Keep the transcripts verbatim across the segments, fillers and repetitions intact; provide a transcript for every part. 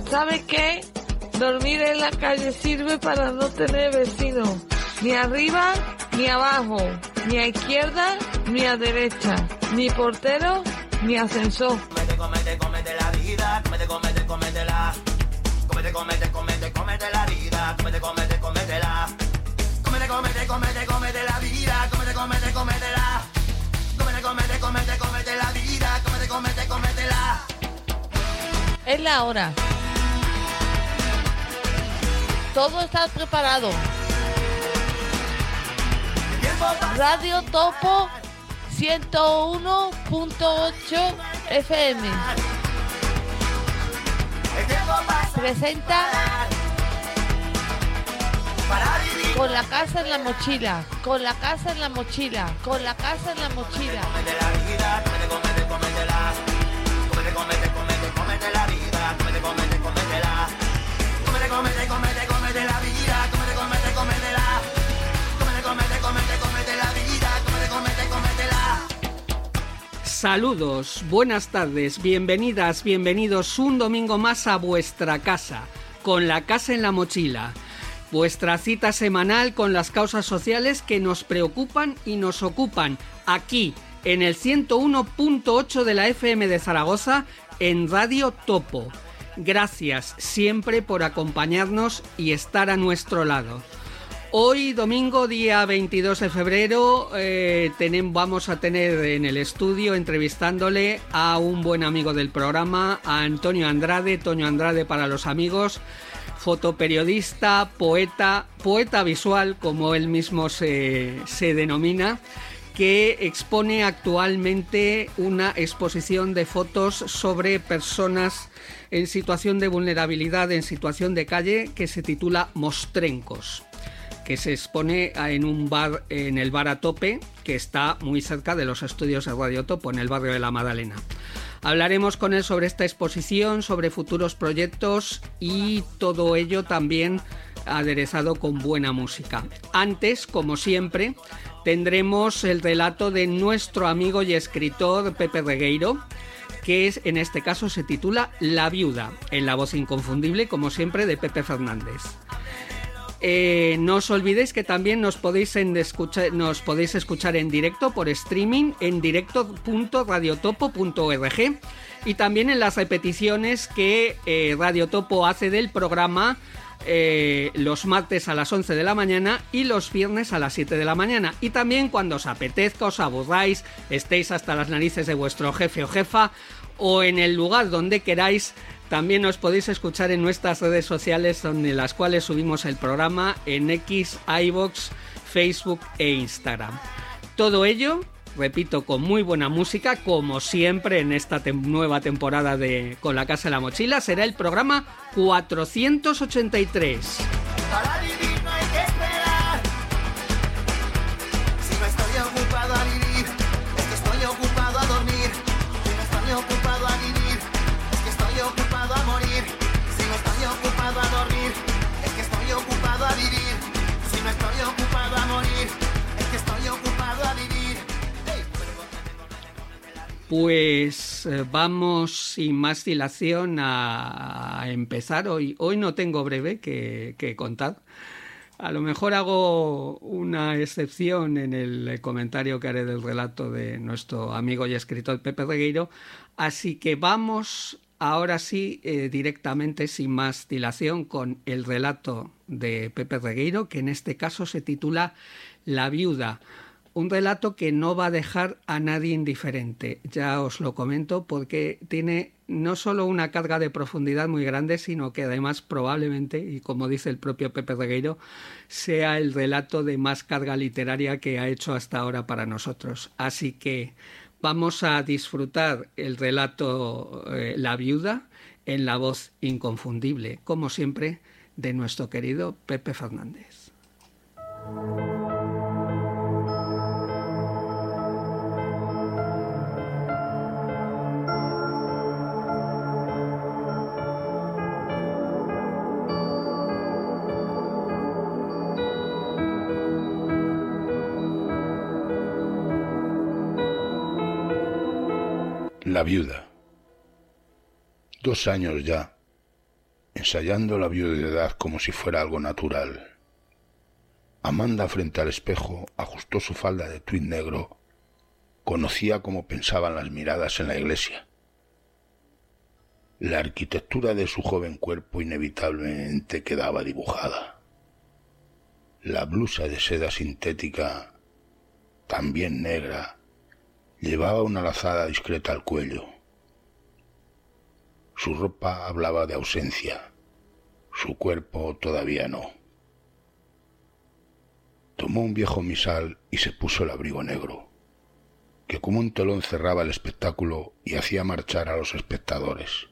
¿Sabe qué? Dormir en la calle sirve para no tener vecinos, ni arriba ni abajo, ni a izquierda ni a derecha, ni portero ni ascensor. Comete, comete, comete la vida, comete, comete, cométela. Comete, comete, comete, comete la vida, comete, comete, cométela. Comete, comete, comete, comete la vida, comete, comete, cométela. Comete, comete, comete, comete la vida, comete, comete, cométela. Es la hora. Todo está preparado. Radio Topo ciento uno punto ocho F M presenta Con la casa en la mochila, con la casa en la mochila, con la casa en la mochila. Comete la vida, comete, comete, cométela. Comete, comete, comete, comete la vida, comete, comete, cométela. Comete, comete, comete, comete la vida, comete, comete, cométela. Comete, comete, comete, comete la vida, comete, comete, cométela. Saludos, buenas tardes, bienvenidas, bienvenidos un domingo más a vuestra casa, con la casa en la mochila. Vuestra cita semanal con las causas sociales que nos preocupan y nos ocupan aquí, en el ciento uno punto ocho de la F M de Zaragoza, en Radio Topo. Gracias siempre por acompañarnos y estar a nuestro lado. Hoy, domingo, día veintidós de febrero, eh, tenemos, vamos a tener en el estudio entrevistándole a un buen amigo del programa, a Antonio Andrade, Toño Andrade para los amigos, fotoperiodista, poeta, poeta visual, como él mismo se, se denomina, que expone actualmente una exposición de fotos sobre personas en situación de vulnerabilidad, en situación de calle, que se titula Mostrencos, que se expone en un bar, en el bar A Tope, que está muy cerca de los estudios de Radio Topo, en el barrio de la Madalena. Hablaremos con él sobre esta exposición, sobre futuros proyectos y todo ello también aderezado con buena música. Antes, como siempre, tendremos el relato de nuestro amigo y escritor Pepe Regueiro, que es, en este caso se titula La viuda, en la voz inconfundible, como siempre, de Pepe Fernández. Eh, no os olvidéis que también nos podéis, en escuchar, nos podéis escuchar en directo por streaming en directo punto radiotopo punto org y también en las repeticiones que eh, Radio Topo hace del programa eh, los martes a las once de la mañana y los viernes a las siete de la mañana. Y también cuando os apetezca, os aburráis, estéis hasta las narices de vuestro jefe o jefa o en el lugar donde queráis, también nos podéis escuchar en nuestras redes sociales, donde las cuales subimos el programa en X, iVoox, Facebook e Instagram. Todo ello, repito, con muy buena música, como siempre en esta te- nueva temporada de Con la casa en la mochila. Será el programa cuatrocientos ochenta y tres. Para vivir no hay que esperar. Si no estoy ocupado a vivir, es que estoy ocupado a dormir. Si no estoy ocupado a vivir, es que estoy ocupado a morir. Si no estoy ocupado a dormir, es que estoy ocupado a vivir. Si no estoy ocupado a morir, es que estoy ocupado a vivir. Pues eh, vamos sin más dilación a, a empezar. Hoy, hoy no tengo breve que, que contar. A lo mejor hago una excepción en el comentario que haré del relato de nuestro amigo y escritor Pepe Regueiro. Así que vamos ahora sí eh, directamente, sin más dilación, con el relato de Pepe Regueiro, que en este caso se titula La viuda. Un relato que no va a dejar a nadie indiferente, ya os lo comento, porque tiene no solo una carga de profundidad muy grande, sino que además probablemente, y como dice el propio Pepe Regueiro, sea el relato de más carga literaria que ha hecho hasta ahora para nosotros. Así que vamos a disfrutar el relato eh, La viuda en la voz inconfundible, como siempre, de nuestro querido Pepe Fernández. La viuda. Dos años ya, ensayando la viudedad como si fuera algo natural. Amanda, frente al espejo, ajustó su falda de tuit negro. Conocía cómo pensaban las miradas en la iglesia. La arquitectura de su joven cuerpo inevitablemente quedaba dibujada. La blusa de seda sintética, también negra, llevaba una lazada discreta al cuello. Su ropa hablaba de ausencia, su cuerpo todavía no. Tomó un viejo misal y se puso el abrigo negro, que como un telón cerraba el espectáculo y hacía marchar a los espectadores.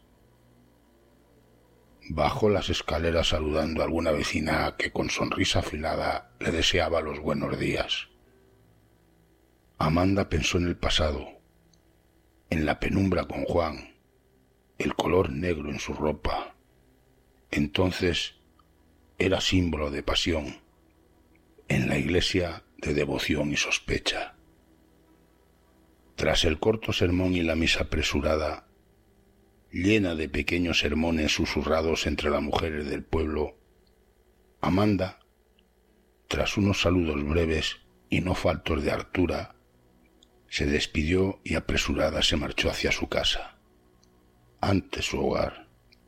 Bajó las escaleras saludando a alguna vecina que con sonrisa afilada le deseaba los buenos días. Amanda pensó en el pasado, en la penumbra con Juan, el color negro en su ropa. Entonces era símbolo de pasión, en la iglesia de devoción y sospecha. Tras el corto sermón y la misa apresurada, llena de pequeños sermones susurrados entre las mujeres del pueblo, Amanda, tras unos saludos breves y no faltos de hartura, se despidió y apresurada se marchó hacia su casa, ante su hogar.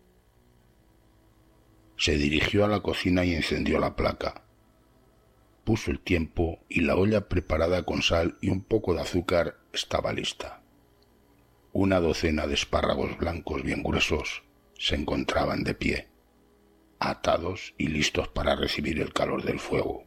Se dirigió a la cocina y encendió la placa. Puso el tiempo y la olla preparada con sal y un poco de azúcar estaba lista. Una docena de espárragos blancos bien gruesos se encontraban de pie, atados y listos para recibir el calor del fuego.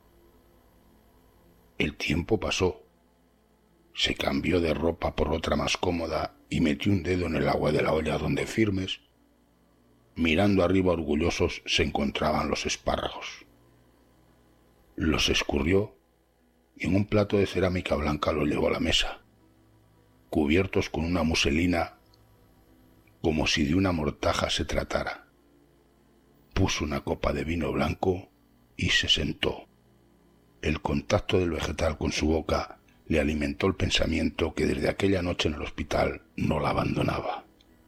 El tiempo pasó. Se cambió de ropa por otra más cómoda y metió un dedo en el agua de la olla donde firmes, mirando arriba orgullosos, se encontraban los espárragos. Los escurrió y en un plato de cerámica blanca los llevó a la mesa, cubiertos con una muselina como si de una mortaja se tratara. Puso una copa de vino blanco y se sentó. El contacto del vegetal con su boca le alimentó el pensamiento que desde aquella noche en el hospital no la abandonaba.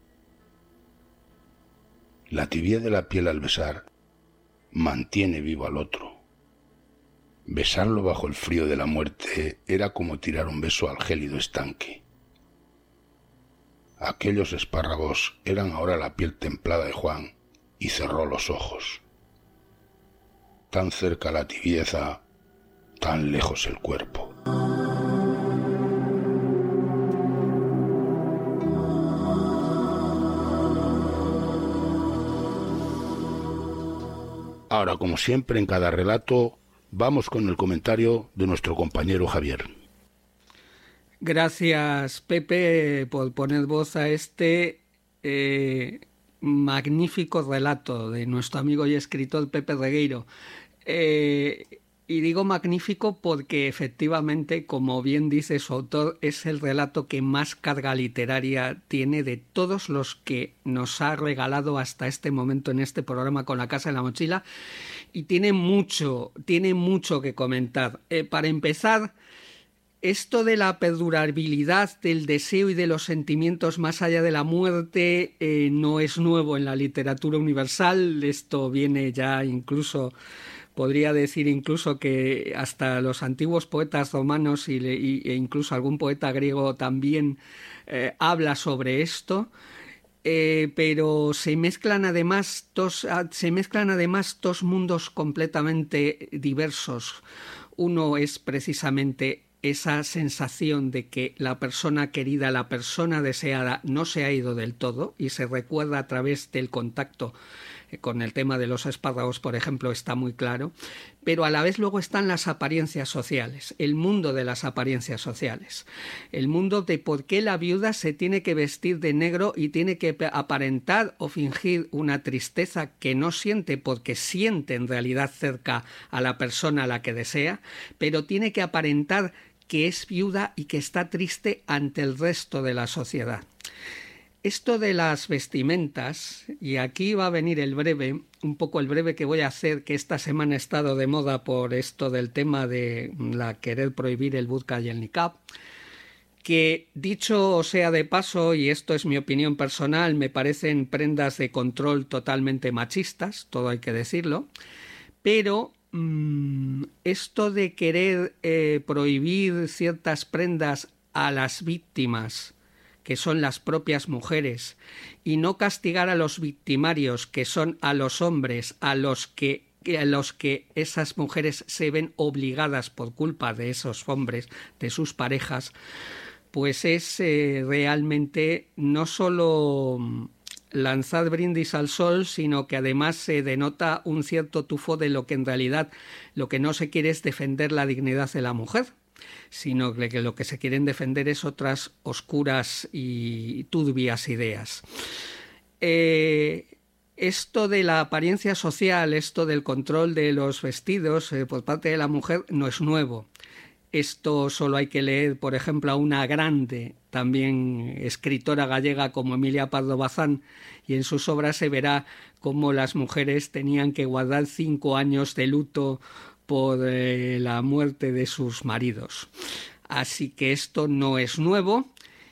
La tibieza de la piel al besar mantiene vivo al otro. Besarlo bajo el frío de la muerte era como tirar un beso al gélido estanque. Aquellos espárragos eran ahora la piel templada de Juan y cerró los ojos. Tan cerca la tibieza, tan lejos el cuerpo. Ahora, como siempre, en cada relato, vamos con el comentario de nuestro compañero Javier. Gracias, Pepe, por poner voz a este eh, magnífico relato de nuestro amigo y escritor Pepe Regueiro. Eh, y digo magnífico porque efectivamente, como bien dice su autor, es el relato que más carga literaria tiene de todos los que nos ha regalado hasta este momento en este programa con La Casa en la Mochila, y tiene mucho, tiene mucho que comentar. Eh, para empezar, esto de la perdurabilidad del deseo y de los sentimientos más allá de la muerte eh, no es nuevo en la literatura universal. Esto viene ya incluso, podría decir incluso que hasta los antiguos poetas romanos y, y, e incluso algún poeta griego también eh, habla sobre esto. Eh, pero se mezclan además dos, se mezclan además dos mundos completamente diversos. Uno es precisamente esa sensación de que la persona querida, la persona deseada no se ha ido del todo y se recuerda a través del contacto. Con el tema de los espárragos, por ejemplo, está muy claro, pero a la vez luego están las apariencias sociales, el mundo de las apariencias sociales, el mundo de por qué la viuda se tiene que vestir de negro y tiene que aparentar o fingir una tristeza que no siente porque siente en realidad cerca a la persona a la que desea, pero tiene que aparentar que es viuda y que está triste ante el resto de la sociedad. Esto de las vestimentas, y aquí va a venir el breve, un poco el breve que voy a hacer, que esta semana ha estado de moda por esto del tema de la querer prohibir el burka y el niqab, que, dicho sea de paso, y esto es mi opinión personal, me parecen prendas de control totalmente machistas, todo hay que decirlo, pero mmm, esto de querer eh, prohibir ciertas prendas a las víctimas, que son las propias mujeres, y no castigar a los victimarios, que son a los hombres, a los que a los que esas mujeres se ven obligadas por culpa de esos hombres, de sus parejas, pues es eh, realmente no solo lanzar brindis al sol, sino que además se denota un cierto tufo de lo que en realidad lo que no se quiere es defender la dignidad de la mujer, sino que lo que se quieren defender es otras oscuras y turbias ideas. Eh, Esto de la apariencia social, esto del control de los vestidos eh, por parte de la mujer no es nuevo. Esto solo hay que leer, por ejemplo, a una grande, también escritora gallega como Emilia Pardo Bazán, y en sus obras se verá cómo las mujeres tenían que guardar cinco años de luto por eh, la muerte de sus maridos. Así que esto no es nuevo.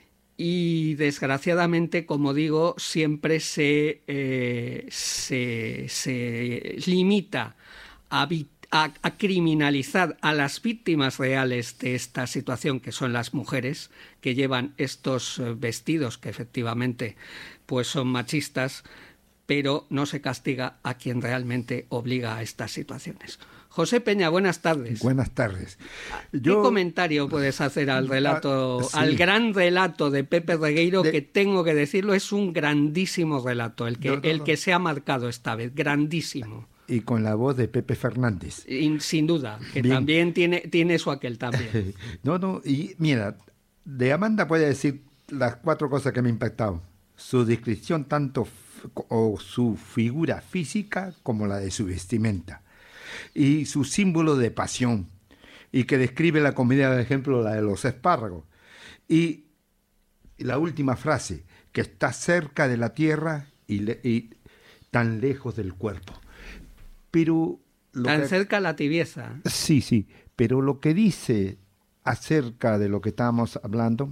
Y desgraciadamente, como digo, siempre se, eh, se, se limita a, a, a criminalizar a las víctimas reales de esta situación, que son las mujeres que llevan estos vestidos que efectivamente pues son machistas, pero no se castiga a quien realmente obliga a estas situaciones. José Peña, buenas tardes. Buenas tardes. ¿Qué Yo, comentario puedes hacer al relato, ah, sí. al gran relato de Pepe Regueiro, de... que tengo que decirlo, es un grandísimo relato, el que, no, no, el no. que se ha marcado esta vez, grandísimo. Y con la voz de Pepe Fernández. Y, sin duda, que Bien. también tiene, tiene su aquel también. No, no, y mira, de Amanda voy a decir las cuatro cosas que me impactaron. Su descripción tanto f- o su figura física como la de su vestimenta. Y su símbolo de pasión, y que describe la comida, por ejemplo, la de los espárragos. Y la última frase, que está cerca de la tierra y, le, y tan lejos del cuerpo. Pero lo Tan que, cerca la tibieza. sí, sí, pero lo que dice acerca de lo que estábamos hablando,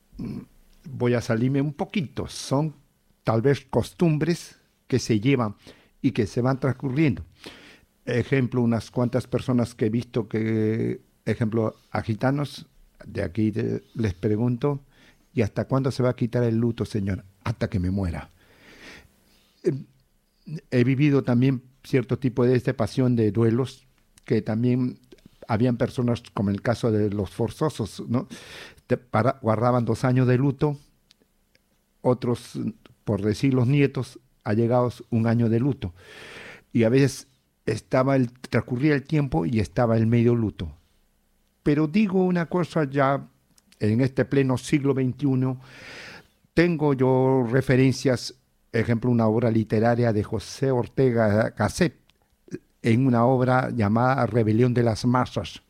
voy a salirme un poquito, son tal vez costumbres que se llevan y que se van transcurriendo. Ejemplo, unas cuantas personas que he visto que, ejemplo, a gitanos, de aquí de, les pregunto, ¿y hasta cuándo se va a quitar el luto, señor? Hasta que me muera. Eh, he vivido también cierto tipo de esta pasión de duelos, que también habían personas, como el caso de los forzosos, ¿no? Te, para, guardaban dos años de luto, otros, por decir los nietos, allegados un año de luto. Y a veces estaba el, transcurría el tiempo y estaba el medio luto. Pero digo una cosa ya, en este pleno siglo veintiuno, tengo yo referencias, ejemplo, una obra literaria de José Ortega Gasset, en una obra llamada Rebelión de las Masas.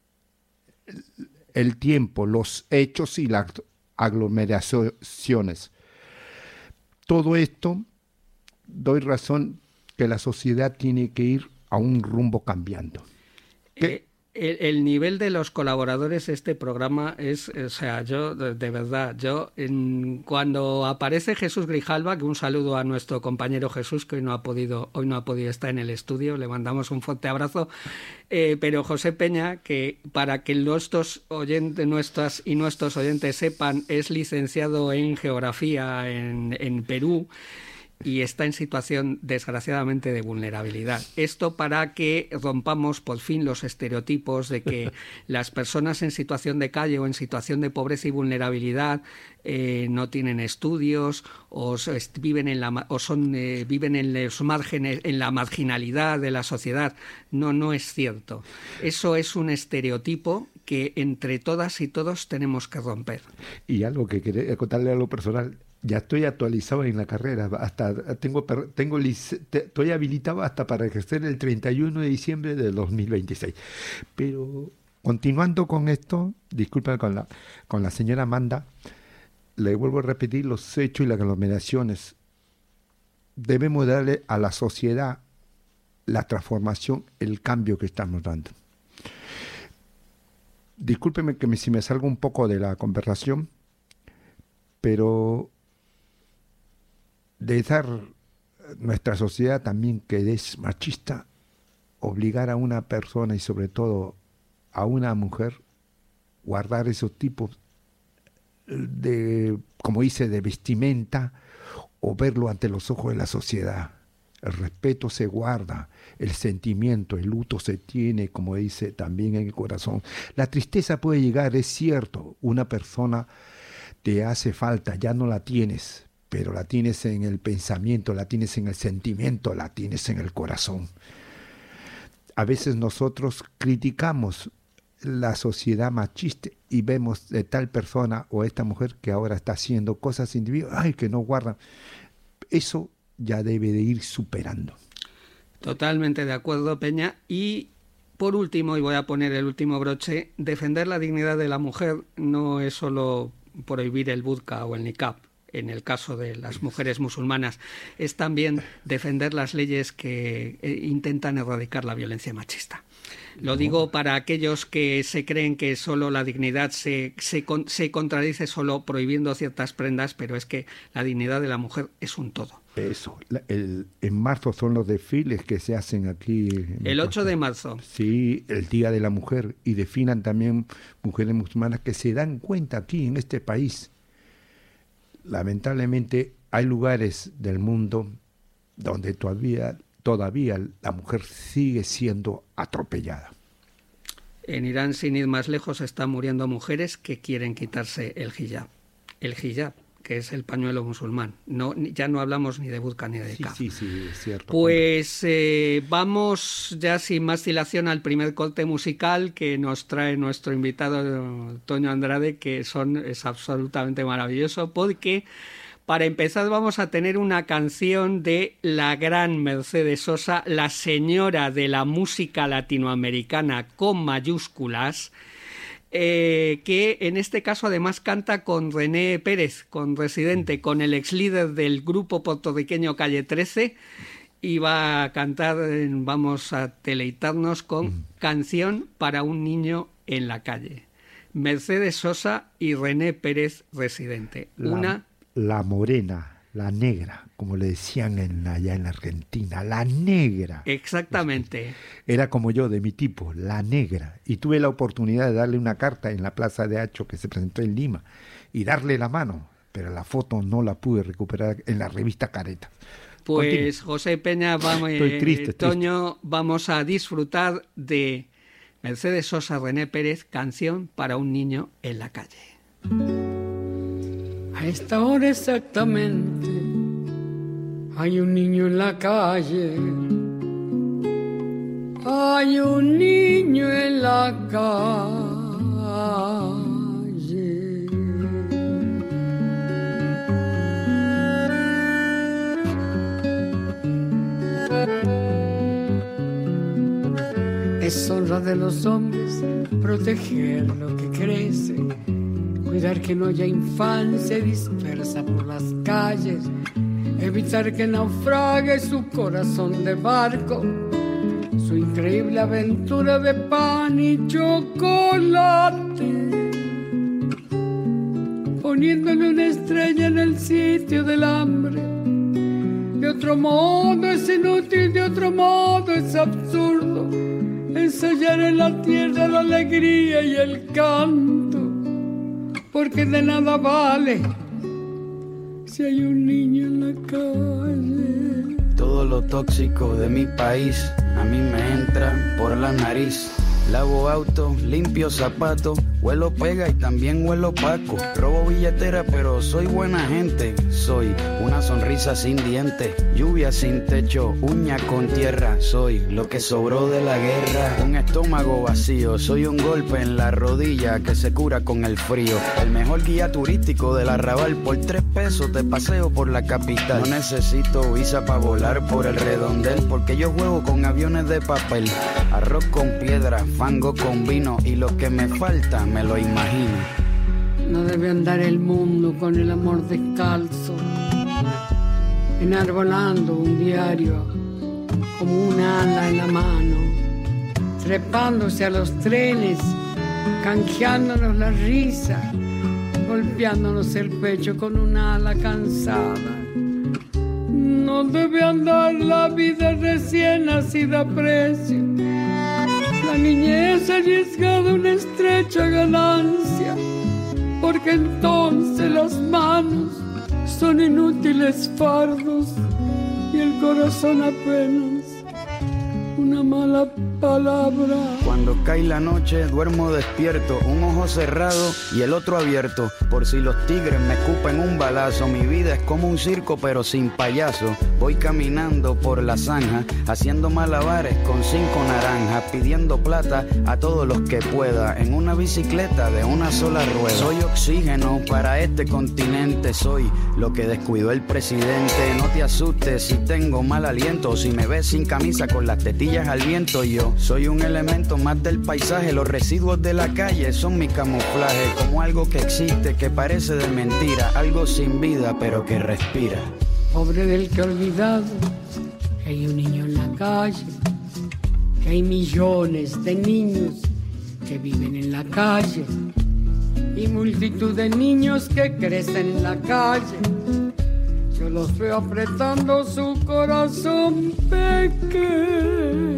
El tiempo, los hechos y las aglomeraciones. Todo esto, doy razón que la sociedad tiene que ir a un rumbo cambiando. Eh, el, el nivel de los colaboradores de este programa es, o sea, yo, de, de verdad, yo, en, cuando aparece Jesús Grijalva, que un saludo a nuestro compañero Jesús, que hoy no ha podido, hoy no ha podido estar en el estudio, le mandamos un fuerte abrazo, eh, pero José Peña, que para que nuestros oyentes, nuestras y nuestros oyentes sepan, es licenciado en Geografía en, en Perú, y está en situación, desgraciadamente, de vulnerabilidad. Esto para que rompamos por fin los estereotipos de que las personas en situación de calle o en situación de pobreza y vulnerabilidad eh, no tienen estudios o viven en la o son eh, viven en los márgenes, en la marginalidad de la sociedad. No, no es cierto. Eso es un estereotipo que entre todas y todos tenemos que romper. Y algo que quería contarle a lo personal. Ya estoy actualizado en la carrera, hasta tengo, tengo estoy habilitado hasta para ejercer el treinta y uno de diciembre del dos mil veintiséis. Pero continuando con esto, disculpa con la, con la señora Amanda, le vuelvo a repetir los hechos y las aglomeraciones. Debemos darle a la sociedad la transformación, el cambio que estamos dando. discúlpeme que me, si me salgo un poco de la conversación, pero de dar nuestra sociedad también que es machista, obligar a una persona y sobre todo a una mujer guardar esos tipos de, como dice, de vestimenta o verlo ante los ojos de la sociedad. El respeto se guarda, el sentimiento, el luto se tiene, como dice, también en el corazón. La tristeza puede llegar, es cierto, una persona te hace falta, ya no la tienes, pero la tienes en el pensamiento, la tienes en el sentimiento, la tienes en el corazón. A veces nosotros criticamos la sociedad machista y vemos de tal persona o esta mujer que ahora está haciendo cosas individuales, ay, que no guardan. Eso ya debe de ir superando. Totalmente de acuerdo, Peña. Y por último, y voy a poner el último broche, defender la dignidad de la mujer no es solo prohibir el burka o el niqab, en el caso de las mujeres musulmanas, es también defender las leyes que intentan erradicar la violencia machista. Lo digo para aquellos que se creen que solo la dignidad se, se, se contradice solo prohibiendo ciertas prendas, pero es que la dignidad de la mujer es un todo. Eso, el, en marzo son los desfiles que se hacen aquí. El ocho de marzo. Sí, el Día de la Mujer, y definan también mujeres musulmanas que se dan cuenta aquí en este país. Lamentablemente hay lugares del mundo donde todavía, todavía la mujer sigue siendo atropellada. En Irán, sin ir más lejos, están muriendo mujeres que quieren quitarse el hijab. El hijab, que es el pañuelo musulmán. No, ya no hablamos ni de burka ni de niqab. Sí, sí, sí, es cierto. Pues eh, vamos ya sin más dilación al primer corte musical que nos trae nuestro invitado Toño Andrade, que son, es absolutamente maravilloso, porque para empezar vamos a tener una canción de la gran Mercedes Sosa, la señora de la música latinoamericana con mayúsculas, Eh, que en este caso además canta con René Pérez, con Residente, con el ex líder del grupo puertorriqueño Calle trece, y va a cantar, vamos a deleitarnos con mm. Canción para un niño en la calle. Mercedes Sosa y René Pérez, Residente. La, Una... la morena, la negra, como le decían en, allá en la Argentina, la negra. Exactamente. Era como yo, de mi tipo, la negra. Y tuve la oportunidad de darle una carta en la Plaza de Hacho que se presentó en Lima y darle la mano, pero la foto no la pude recuperar en la revista Careta. Pues Continúa. José Peña, vamos, Estoy triste, Toño, triste. Vamos a disfrutar de Mercedes Sosa, René Pérez, Canción para un niño en la calle. A esta hora exactamente hay un niño en la calle. Hay un niño en la calle. Es honra de los hombres proteger lo que crece, cuidar que no haya infancia dispersa por las calles, evitar que naufrague su corazón de barco, su increíble aventura de pan y chocolate, poniéndole una estrella en el sitio del hambre. De otro modo es inútil, de otro modo es absurdo ensayar en la tierra la alegría y el canto, porque de nada vale si hay un niño en la calle. Todo lo tóxico de mi país a mí me entra por la nariz. Lavo auto, limpio zapatos, huelo pega y también huelo paco. Robo billetera pero soy buena gente. Soy una sonrisa sin dientes, lluvia sin techo, uña con tierra. Soy lo que sobró de la guerra. Un estómago vacío, soy un golpe en la rodilla que se cura con el frío. El mejor guía turístico del Arrabal, por tres pesos te paseo por la capital. No necesito visa para volar por el redondel, porque yo juego con aviones de papel. Arroz con piedra, fango con vino, y lo que me falta me lo imagino. No debe andar el mundo con el amor descalzo, enarbolando un diario como un ala en la mano, trepándose a los trenes canjeándonos la risa, golpeándonos el pecho con una ala cansada. No debe andar la vida recién nacida a precio. La niñez ha arriesgado una estrecha ganancia, porque entonces las manos son inútiles fardos y el corazón apenas una mala palabra. Cuando cae la noche duermo despierto, un ojo cerrado y el otro abierto, por si los tigres me escupen un balazo. Mi vida es como un circo pero sin payaso. Voy caminando por la zanja, haciendo malabares con cinco naranjas, pidiendo plata a todos los que pueda, en una bicicleta de una sola rueda. Soy oxígeno para este continente, soy lo que descuidó el presidente. No te asustes si tengo mal aliento, si me ves sin camisa con las tetillas al viento. Yo soy un elemento más del paisaje, los residuos de la calle son mi camuflaje, como algo que existe, que parece de mentira, algo sin vida pero que respira. Pobre del que ha olvidado que hay un niño en la calle, que hay millones de niños que viven en la calle y multitud de niños que crecen en la calle. Yo los veo apretando su corazón pequeño,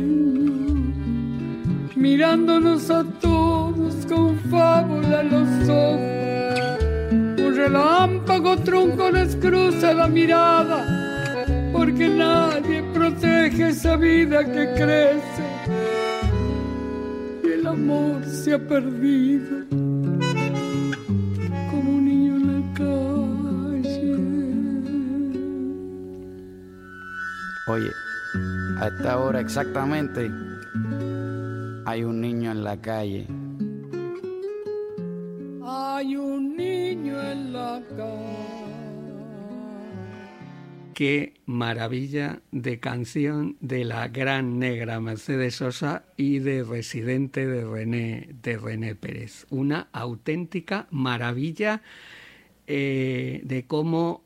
mirándonos a todos con fábula en los ojos. Un relámpago trunco les cruza la mirada, porque nadie protege esa vida que crece y el amor se ha perdido como un niño en la calle. Oye, a esta hora exactamente hay un niño en la calle. Hay un niño en la calle. Qué maravilla de canción de la gran negra Mercedes Sosa y de Residente de René, de René Pérez. Una auténtica maravilla eh, de cómo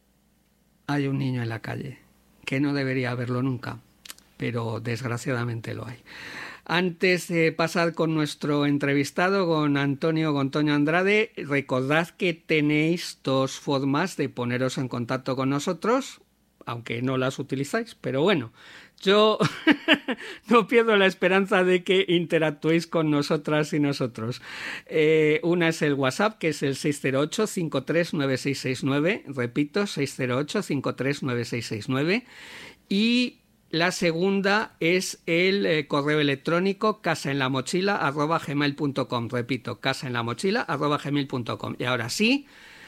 hay un niño en la calle, que no debería haberlo nunca, pero desgraciadamente lo hay. Antes de pasar con nuestro entrevistado, con Antonio Gontoño Andrade, recordad que tenéis dos formas de poneros en contacto con nosotros, aunque no las utilizáis, pero bueno, yo no pierdo la esperanza de que interactuéis con nosotras y nosotros. Eh, una es el WhatsApp, que es el seis cero ocho, cinco tres nueve seis seis nueve, repito, seis cero ocho, cinco tres nueve seis seis nueve, y la segunda es el eh, correo electrónico casaenlamochila arroba gmail punto com. Repito, casaenlamochila arroba gmail punto com. Y ahora sí,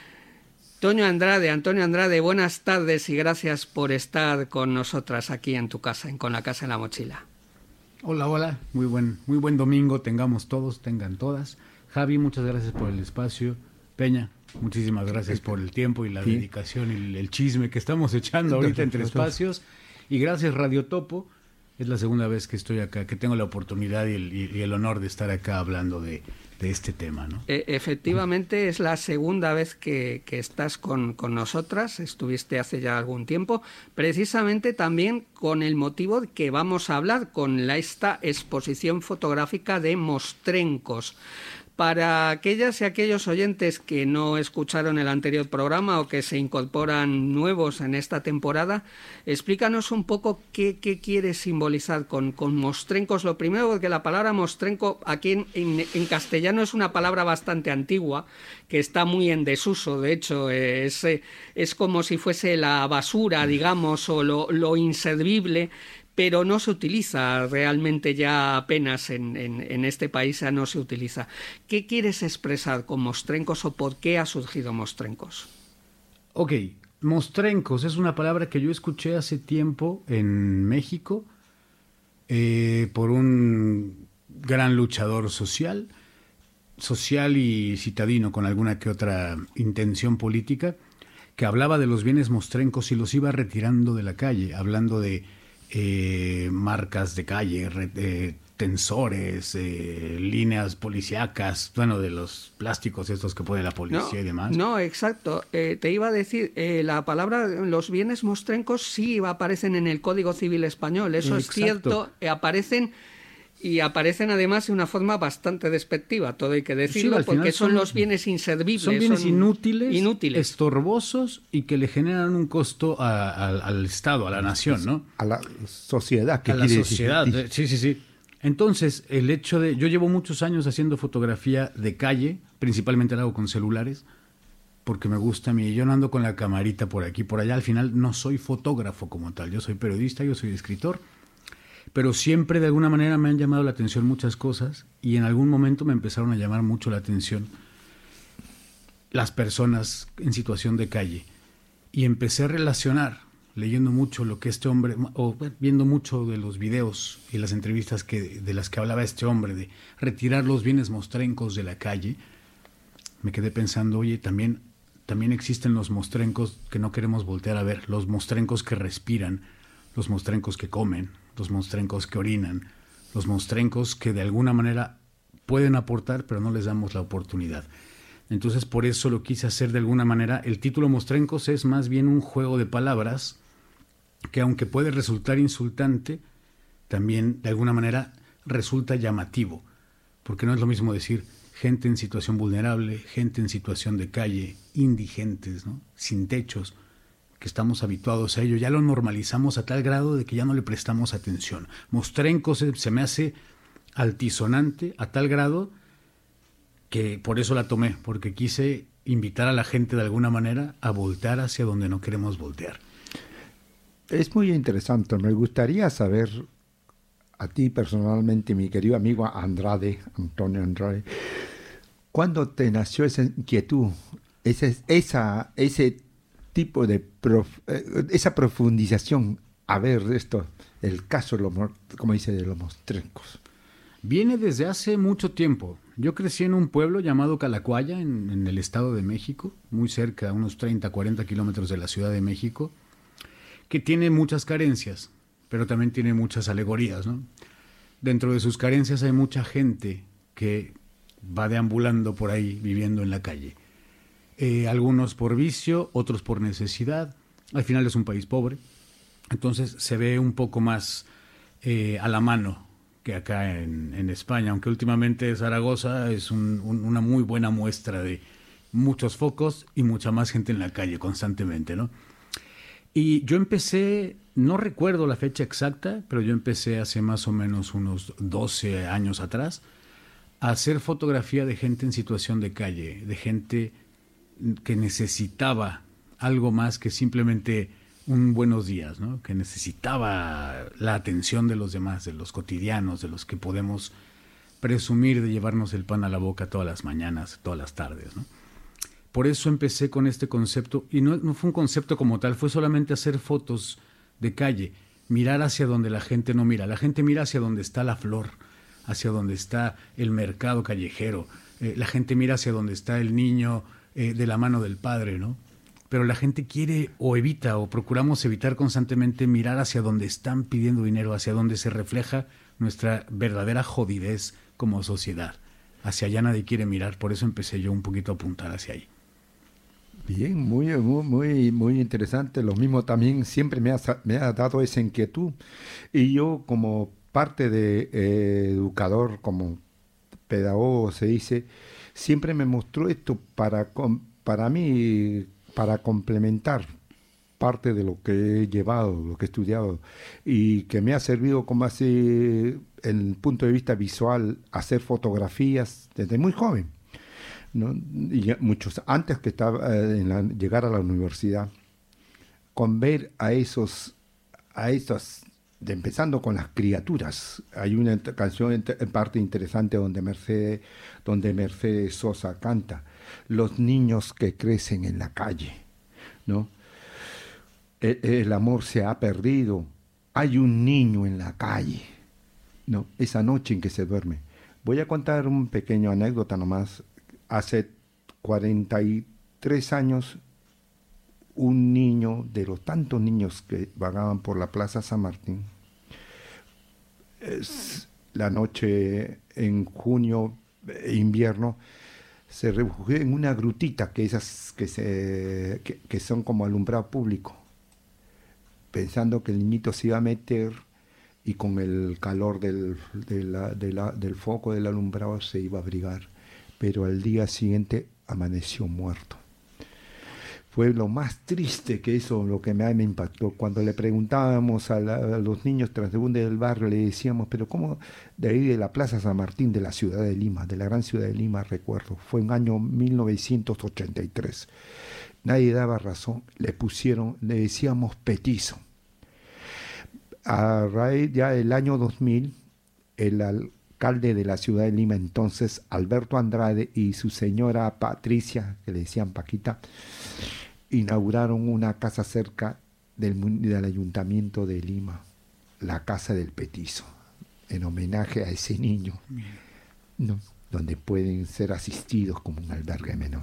Toño Andrade, Antonio Andrade, buenas tardes y gracias por estar con nosotras aquí en tu casa, en Con la Casa en la Mochila. Hola, hola, muy buen, muy buen domingo, tengamos todos, tengan todas. Javi, muchas gracias por el espacio. Peña, muchísimas gracias por el tiempo y la sí. dedicación y el, el chisme que estamos echando ahorita entre espacios. Y gracias Radio Topo, es la segunda vez que estoy acá, que tengo la oportunidad y el, y el honor de estar acá hablando de, de este tema, ¿no? E- efectivamente es la segunda vez que, que estás con, con nosotras, estuviste hace ya algún tiempo, precisamente también con el motivo de que vamos a hablar con la, esta exposición fotográfica de Mostrencos. Para aquellas y aquellos oyentes que no escucharon el anterior programa o que se incorporan nuevos en esta temporada, explícanos un poco qué, qué quieres simbolizar con, con Mostrencos. Lo primero, porque la palabra mostrenco aquí en, en, en castellano es una palabra bastante antigua, que está muy en desuso. De hecho, es, es como si fuese la basura, digamos, o lo, lo inservible, pero no se utiliza realmente ya apenas en, en, en este país, ya no se utiliza. ¿Qué quieres expresar con Mostrencos o por qué ha surgido Mostrencos? Ok, Mostrencos es una palabra que yo escuché hace tiempo en México eh, por un gran luchador social, social y citadino con alguna que otra intención política, que hablaba de los bienes mostrencos y los iba retirando de la calle, hablando de Eh, marcas de calle, re, eh, tensores, eh, líneas policíacas, bueno, de los plásticos estos que pone la policía no, y demás. No, exacto. Eh, te iba a decir, eh, la palabra, los bienes mostrencos sí aparecen en el Código Civil Español, eso exacto. es cierto, eh, aparecen Y aparecen además de una forma bastante despectiva, todo hay que decirlo, Sí, porque son, son los bienes inservibles. Son bienes son inútiles, inútiles, estorbosos y que le generan un costo a, a, al Estado, a la nación, ¿no? A la sociedad. Que a la quiere sociedad, decir. sí, sí, sí. Entonces, el hecho de... Yo llevo muchos años haciendo fotografía de calle, principalmente la hago con celulares, porque me gusta a mí. Yo no ando con la camarita por aquí, por allá. Al final no soy fotógrafo como tal. Yo soy periodista, yo soy escritor. Pero siempre de alguna manera me han llamado la atención muchas cosas y en algún momento me empezaron a llamar mucho la atención las personas en situación de calle. Y empecé a relacionar, leyendo mucho lo que este hombre, o viendo mucho de los videos y las entrevistas que, de las que hablaba este hombre, de retirar los bienes mostrencos de la calle, me quedé pensando, oye, también, también existen los mostrencos que no queremos voltear a ver, los mostrencos que respiran, los mostrencos que comen, los mostrencos que orinan, los mostrencos que de alguna manera pueden aportar, pero no les damos la oportunidad. Entonces, por eso lo quise hacer de alguna manera. El título Mostrencos es más bien un juego de palabras que, aunque puede resultar insultante, también de alguna manera resulta llamativo, porque no es lo mismo decir gente en situación vulnerable, gente en situación de calle, indigentes, ¿no? Sin techos, que estamos habituados a ello, ya lo normalizamos a tal grado de que ya no le prestamos atención. Mostrencos se, se me hace altisonante a tal grado que por eso la tomé, porque quise invitar a la gente de alguna manera a voltear hacia donde no queremos voltear. Es muy interesante. Me gustaría saber a ti personalmente, mi querido amigo Andrade, Antonio Andrade, ¿cuándo te nació esa inquietud, ese, esa, ese tipo de prof, esa profundización a ver esto, el caso, como dice, de los mostrencos? Viene desde hace mucho tiempo. Yo crecí en un pueblo llamado Calacuaya, en, en el Estado de México, muy cerca, a unos treinta, cuarenta kilómetros de la Ciudad de México, que tiene muchas carencias, pero también tiene muchas alegorías, ¿no? Dentro de sus carencias hay mucha gente que va deambulando por ahí, viviendo en la calle. Eh, algunos por vicio, otros por necesidad. Al final es un país pobre, entonces se ve un poco más eh, a la mano que acá en, en España, aunque últimamente Zaragoza es un, un, una muy buena muestra de muchos focos y mucha más gente en la calle constantemente, ¿no? Y yo empecé, no recuerdo la fecha exacta, pero yo empecé hace más o menos unos doce años atrás a hacer fotografía de gente en situación de calle, de gente que necesitaba algo más que simplemente un buenos días, ¿no? Que necesitaba la atención de los demás, de los cotidianos, de los que podemos presumir de llevarnos el pan a la boca todas las mañanas, todas las tardes, ¿no? Por eso empecé con este concepto, y no, no fue un concepto como tal, fue solamente hacer fotos de calle, mirar hacia donde la gente no mira. La gente mira hacia donde está la flor, hacia donde está el mercado callejero, eh, la gente mira hacia donde está el niño eh, de la mano del padre, ¿no? Pero la gente quiere o evita o procuramos evitar constantemente mirar hacia donde están pidiendo dinero, hacia donde se refleja nuestra verdadera jodidez como sociedad. Hacia allá nadie quiere mirar, por eso empecé yo un poquito a apuntar hacia ahí. Bien, muy, muy, muy, muy interesante. Lo mismo también siempre me ha, me ha dado esa inquietud. Y yo como parte de eh, educador, como pedagogo se dice, siempre me mostró esto para, para mí, para complementar parte de lo que he llevado, lo que he estudiado, y que me ha servido como así, en el punto de vista visual, hacer fotografías desde muy joven, ¿no? Y muchos antes que estaba eh, en la, llegar a la universidad, con ver a esos, a esos, de, empezando con las criaturas. Hay una canción en, en parte interesante donde Mercedes, donde Mercedes Sosa canta, los niños que crecen en la calle, ¿no? El, el amor se ha perdido, hay un niño en la calle, ¿no? Esa noche en que se duerme. Voy a contar un pequeño anécdota nomás. Hace cuarenta y tres años, un niño, de los tantos niños que vagaban por la Plaza San Martín, es la noche en junio, invierno, se refugió en una grutita, que esas que, se, que, que son como alumbrado público, pensando que el niñito se iba a meter y con el calor del, de la, de la, del foco del alumbrado se iba a abrigar, pero al día siguiente amaneció muerto. Fue lo más triste que eso, lo que me, me impactó. Cuando le preguntábamos a, la, a los niños transeúntes del barrio, le decíamos, pero ¿cómo de ahí de la Plaza San Martín, de la ciudad de Lima, de la gran ciudad de Lima, recuerdo? Fue en año mil novecientos ochenta y tres. Nadie daba razón, le pusieron, le decíamos petizo. A raíz ya del año dos mil, el alcalde de la ciudad de Lima, entonces, Alberto Andrade, y su señora Patricia, que le decían Paquita, inauguraron una casa cerca del, del ayuntamiento de Lima, la Casa del Petizo, en homenaje a ese niño, ¿no? Donde pueden ser asistidos como un albergue menor.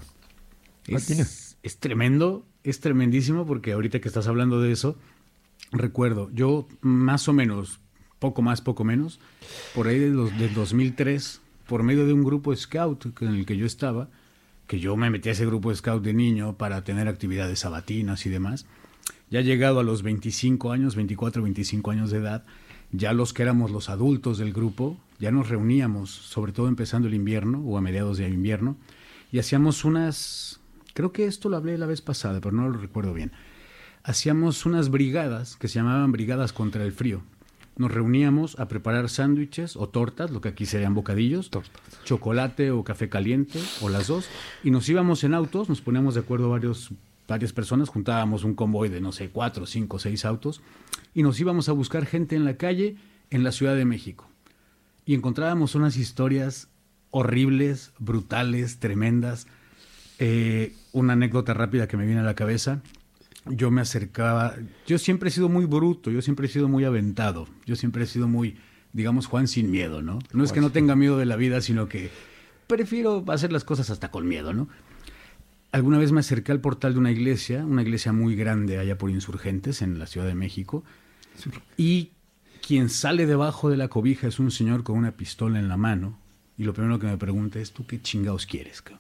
Es, es tremendo, es tremendísimo, porque ahorita que estás hablando de eso, recuerdo, yo más o menos, poco más, poco menos, por ahí de los, del dos mil tres, por medio de un grupo scout en el que yo estaba, que yo me metí a ese grupo de scout de niño para tener actividades sabatinas y demás, ya llegado a los veinticinco años, veinticuatro, veinticinco años de edad, ya los que éramos los adultos del grupo, ya nos reuníamos, sobre todo empezando el invierno o a mediados de invierno, y hacíamos unas, creo que esto lo hablé la vez pasada, pero no lo recuerdo bien, hacíamos unas brigadas que se llamaban brigadas contra el frío. Nos reuníamos a preparar sándwiches o tortas, lo que aquí serían bocadillos, tortas, chocolate o café caliente, o las dos, y nos íbamos en autos, nos poníamos de acuerdo varios, varias personas, juntábamos un convoy de, no sé, cuatro, cinco, seis autos, y nos íbamos a buscar gente en la calle en la Ciudad de México. Y encontrábamos unas historias horribles, brutales, tremendas. Eh, una anécdota rápida que me viene a la cabeza. Yo me acercaba, yo siempre he sido muy bruto, yo siempre he sido muy aventado, yo siempre he sido muy, digamos, Juan sin miedo, ¿no? No es que no tenga miedo de la vida, sino que prefiero hacer las cosas hasta con miedo, ¿no? Alguna vez me acerqué al portal de una iglesia, una iglesia muy grande allá por Insurgentes, en la Ciudad de México, y quien sale debajo de la cobija es un señor con una pistola en la mano, y lo primero que me pregunta es, ¿tú qué chingados quieres, cabrón?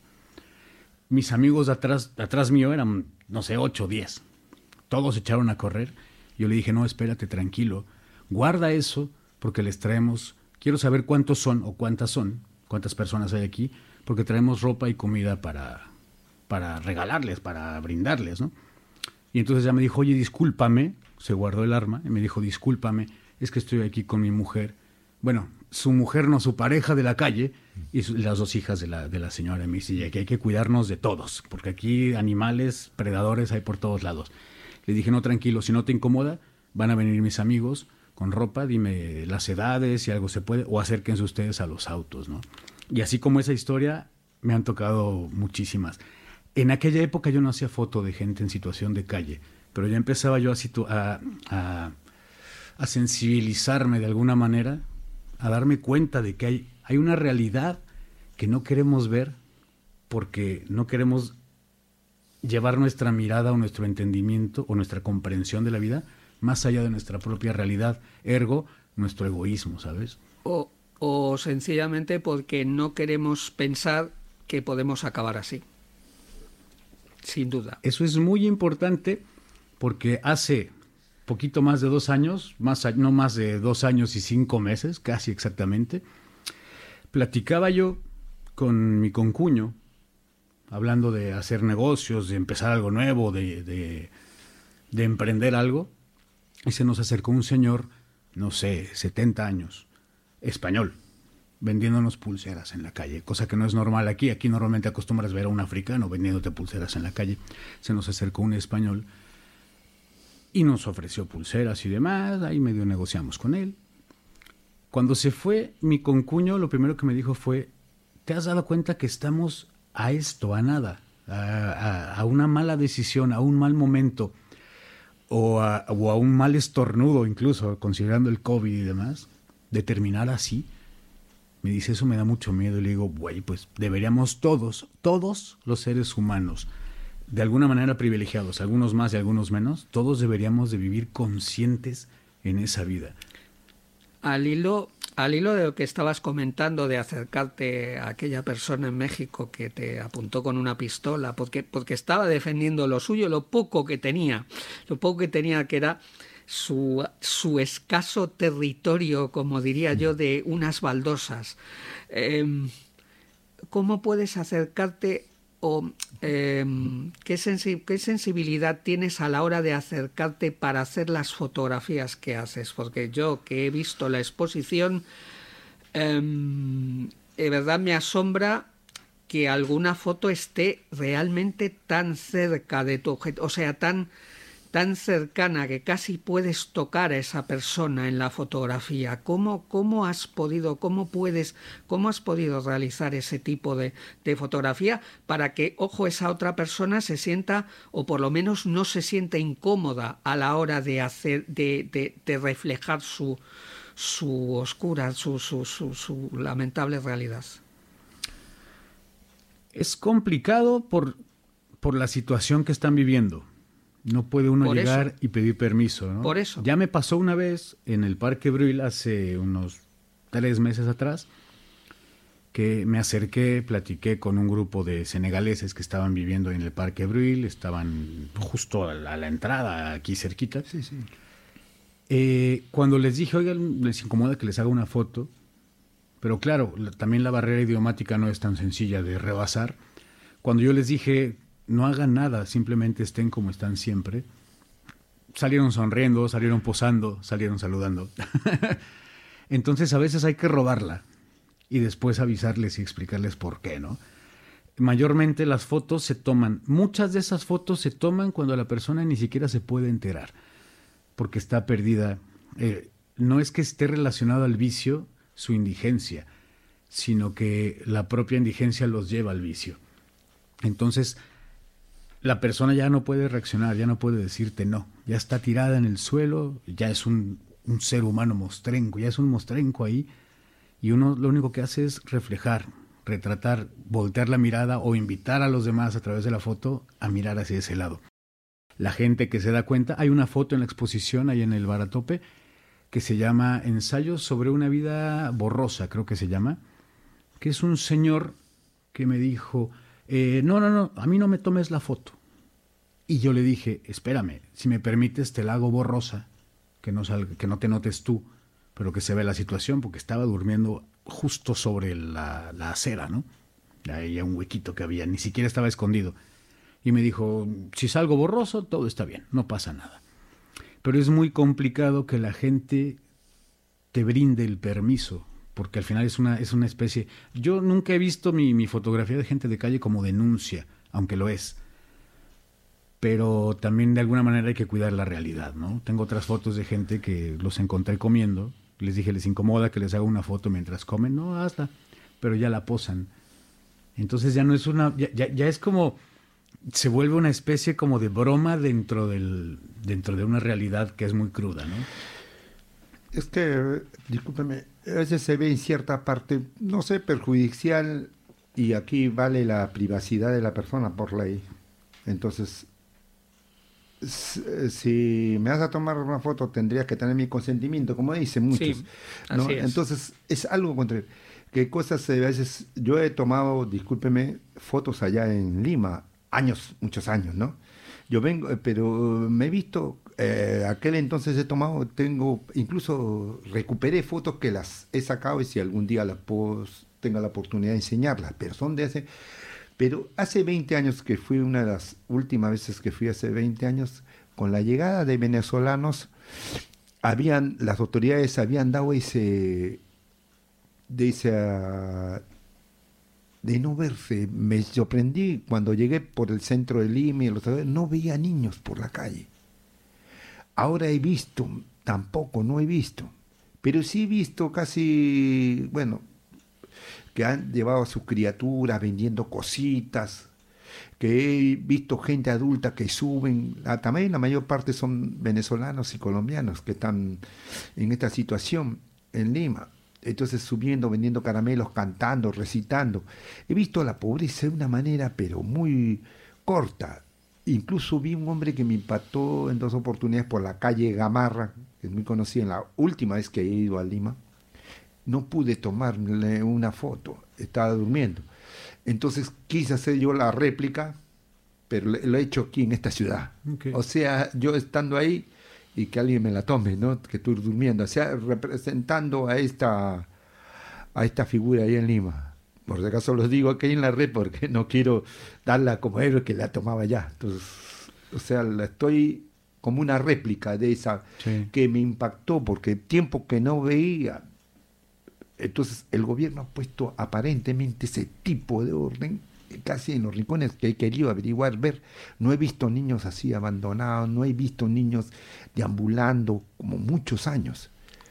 Mis amigos de atrás, atrás mío eran, no sé, ocho o diez. Todos se echaron a correr. Yo le dije, no, espérate, tranquilo. Guarda eso porque les traemos... Quiero saber cuántos son o cuántas son, cuántas personas hay aquí, porque traemos ropa y comida para, para regalarles, para brindarles, ¿no? Y entonces ya me dijo, oye, discúlpame. Se guardó el arma y me dijo, discúlpame, es que estoy aquí con mi mujer. Bueno, su mujer, no, su pareja de la calle y su, las dos hijas de la, de la señora. Me dice, que hay que cuidarnos de todos, porque aquí animales, predadores hay por todos lados. Le dije, no, tranquilo, si no te incomoda, van a venir mis amigos con ropa, dime las edades, si algo se puede, o acérquense ustedes a los autos, ¿no? Y así como esa historia, me han tocado muchísimas. En aquella época yo no hacía foto de gente en situación de calle, pero ya empezaba yo a, situ- a, a, a sensibilizarme de alguna manera, a darme cuenta de que hay, hay una realidad que no queremos ver porque no queremos llevar nuestra mirada o nuestro entendimiento o nuestra comprensión de la vida más allá de nuestra propia realidad, ergo nuestro egoísmo, ¿sabes? O, o sencillamente porque no queremos pensar que podemos acabar así. Sin duda. Eso es muy importante porque hace poquito más de dos años, más, no más de dos años y cinco meses, casi exactamente, platicaba yo con mi concuño, hablando de hacer negocios, de empezar algo nuevo, de, de, de emprender algo, y se nos acercó un señor, no sé, setenta años, español, vendiéndonos pulseras en la calle, cosa que no es normal aquí. Aquí normalmente acostumbras ver a un africano vendiéndote pulseras en la calle. Se nos acercó un español y nos ofreció pulseras y demás, ahí medio negociamos con él. Cuando se fue mi concuño, lo primero que me dijo fue, ¿te has dado cuenta que estamos a esto, a nada, a, a, a una mala decisión, a un mal momento, o a, o a un mal estornudo incluso, considerando el COVID y demás, de terminar así? Me dice, eso me da mucho miedo. Y le digo, güey, pues deberíamos todos, todos los seres humanos, de alguna manera privilegiados, algunos más y algunos menos, todos deberíamos de vivir conscientes en esa vida. Al hilo, al hilo de lo que estabas comentando de acercarte a aquella persona en México que te apuntó con una pistola porque, porque estaba defendiendo lo suyo, lo poco que tenía, lo poco que tenía que era su, su escaso territorio, como diría yo, de unas baldosas. Eh, ¿Cómo puedes acercarte o eh, ¿qué, sensi- qué sensibilidad tienes a la hora de acercarte para hacer las fotografías que haces? Porque yo, que he visto la exposición, eh, de verdad me asombra que alguna foto esté realmente tan cerca de tu objeto, o sea, tan, tan cercana que casi puedes tocar a esa persona en la fotografía. ¿Cómo, cómo has podido, cómo puedes, cómo has podido realizar ese tipo de, de fotografía para que, ojo, esa otra persona se sienta, o por lo menos no se sienta incómoda a la hora de hacer, de, de, de reflejar su, su oscura, su, su, su, su lamentable realidad? Es complicado por, por la situación que están viviendo. No puede uno Por llegar eso. y pedir permiso, ¿no? Por eso. Ya me pasó una vez en el Parque Brühl hace unos tres meses atrás, que me acerqué, platiqué con un grupo de senegaleses que estaban viviendo en el Parque Brühl, estaban justo a la, a la entrada, aquí cerquita. Sí, sí. Eh, cuando les dije, oigan, les incomoda que les haga una foto, pero claro, la, también la barrera idiomática no es tan sencilla de rebasar. Cuando yo les dije, no hagan nada, simplemente estén como están siempre, salieron sonriendo, salieron posando, salieron saludando. Entonces a veces hay que robarla y después avisarles y explicarles por qué, ¿no? Mayormente las fotos se toman, muchas de esas fotos se toman cuando la persona ni siquiera se puede enterar, porque está perdida. Eh, no es que esté relacionado al vicio su indigencia, sino que la propia indigencia los lleva al vicio. Entonces, la persona ya no puede reaccionar, ya no puede decirte no, ya está tirada en el suelo, ya es un, un ser humano mostrenco, ya es un mostrenco ahí, y uno lo único que hace es reflejar, retratar, voltear la mirada o invitar a los demás a través de la foto a mirar hacia ese lado. La gente que se da cuenta, hay una foto en la exposición ahí en el Baratope que se llama Ensayos sobre una vida borrosa, creo que se llama, que es un señor que me dijo, eh, no, no, no, a mí no me tomes la foto. Y yo le dije, espérame, si me permites te la hago borrosa, que no salga, que no te notes tú, pero que se ve la situación, porque estaba durmiendo justo sobre la, la acera, ¿no? Ahí un huequito que había, ni siquiera estaba escondido. Y me dijo, si salgo borroso, todo está bien, no pasa nada. Pero es muy complicado que la gente te brinde el permiso, porque al final es una, es una especie... Yo nunca he visto mi, mi fotografía de gente de calle como denuncia, aunque lo es. Pero también de alguna manera hay que cuidar la realidad, ¿no? Tengo otras fotos de gente que los encontré comiendo. Les dije, ¿les incomoda que les haga una foto mientras comen? No, hasta. Pero ya la posan. Entonces ya no es una... Ya, ya, ya es como... Se vuelve una especie como de broma dentro del dentro de una realidad que es muy cruda, ¿no? Es que, discúlpeme, a veces se ve en cierta parte, no sé, perjudicial, y aquí vale la privacidad de la persona por ley. Entonces, si me vas a tomar una foto, tendrías que tener mi consentimiento, como dicen muchos. Sí, ¿no? así es. Entonces, es algo contrario. Que cosas, a veces, yo he tomado, discúlpeme, fotos allá en Lima, años, muchos años, ¿no? Yo vengo, pero me he visto, eh, aquel entonces he tomado, tengo, incluso recuperé fotos que las he sacado y si algún día las puedo, tenga la oportunidad de enseñarlas, pero son de hace, pero hace veinte años que fui, una de las últimas veces que fui hace veinte años, con la llegada de venezolanos, habían, las autoridades habían dado ese, de esa... de no verse, me sorprendí cuando llegué por el centro de Lima y los, no veía niños por la calle. Ahora he visto, tampoco, no he visto, pero sí he visto casi, bueno, que han llevado a sus criaturas vendiendo cositas, que he visto gente adulta que suben, ah, también la mayor parte son venezolanos y colombianos que están en esta situación en Lima. Entonces subiendo, vendiendo caramelos, cantando, recitando. He visto la pobreza de una manera, pero muy corta. Incluso vi un hombre que me impactó en dos oportunidades por la calle Gamarra, que es muy conocida, en la última vez que he ido a Lima. No pude tomarle una foto, estaba durmiendo. Entonces quise hacer yo la réplica, pero lo he hecho aquí en esta ciudad. Okay. O sea, yo estando ahí, y que alguien me la tome, ¿no? Que estoy durmiendo, o sea, representando a esta, a esta figura ahí en Lima. Por si acaso los digo aquí en la red porque no quiero darla como héroe que la tomaba ya. Entonces, o sea, la estoy como una réplica de esa sí. que me impactó porque tiempo que no veía. Entonces el gobierno ha puesto aparentemente ese tipo de orden casi en los rincones que he querido averiguar, ver. No he visto niños así abandonados, no he visto niños deambulando como muchos años.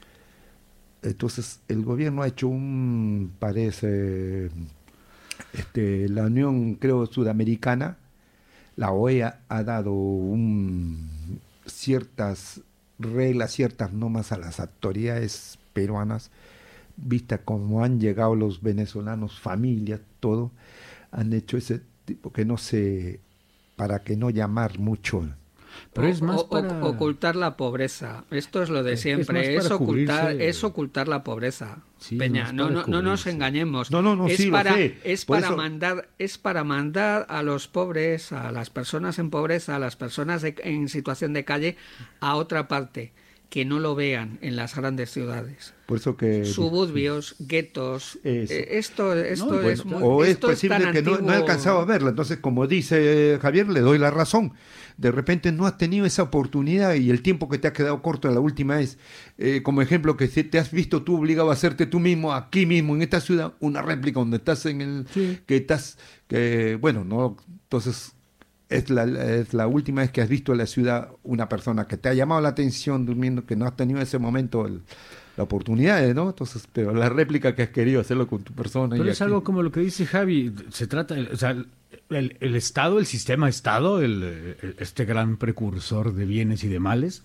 Entonces el gobierno ha hecho un, parece, este, la Unión, creo, Sudamericana, la O E A ha dado un, ciertas reglas, ciertas normas a las autoridades peruanas, vista cómo han llegado los venezolanos, familias, todo, han hecho ese tipo que no sé, para que no llamar mucho. Pero es más o, para... ocultar la pobreza. Esto es lo de siempre. Es, es ocultar, cubrirse... es ocultar la pobreza. Sí, Peña, no, no, no nos engañemos. No, no, no, es sí, para, lo sé. es Por para eso... mandar, es para mandar a los pobres, a las personas en pobreza, a las personas de, en situación de calle, a otra parte, que no lo vean en las grandes ciudades. Por eso que suburbios, guetos, eh, esto, esto no, es bueno, muy, o esto es posible es que no, no he alcanzado a verla. Entonces, como dice Javier, le doy la razón. De repente no has tenido esa oportunidad y el tiempo que te ha quedado corto la última vez, eh, como ejemplo, que te has visto tú obligado a hacerte tú mismo aquí mismo en esta ciudad una réplica donde estás en el sí. que estás que bueno no entonces es la, es la última vez que has visto en la ciudad una persona que te ha llamado la atención durmiendo, que no has tenido en ese momento el, la oportunidad, ¿no? Entonces, pero la réplica que has querido hacerlo con tu persona. Pero y es aquí... algo como lo que dice Javi, se trata, o sea, el, el Estado, el sistema Estado, el, el, este gran precursor de bienes y de males,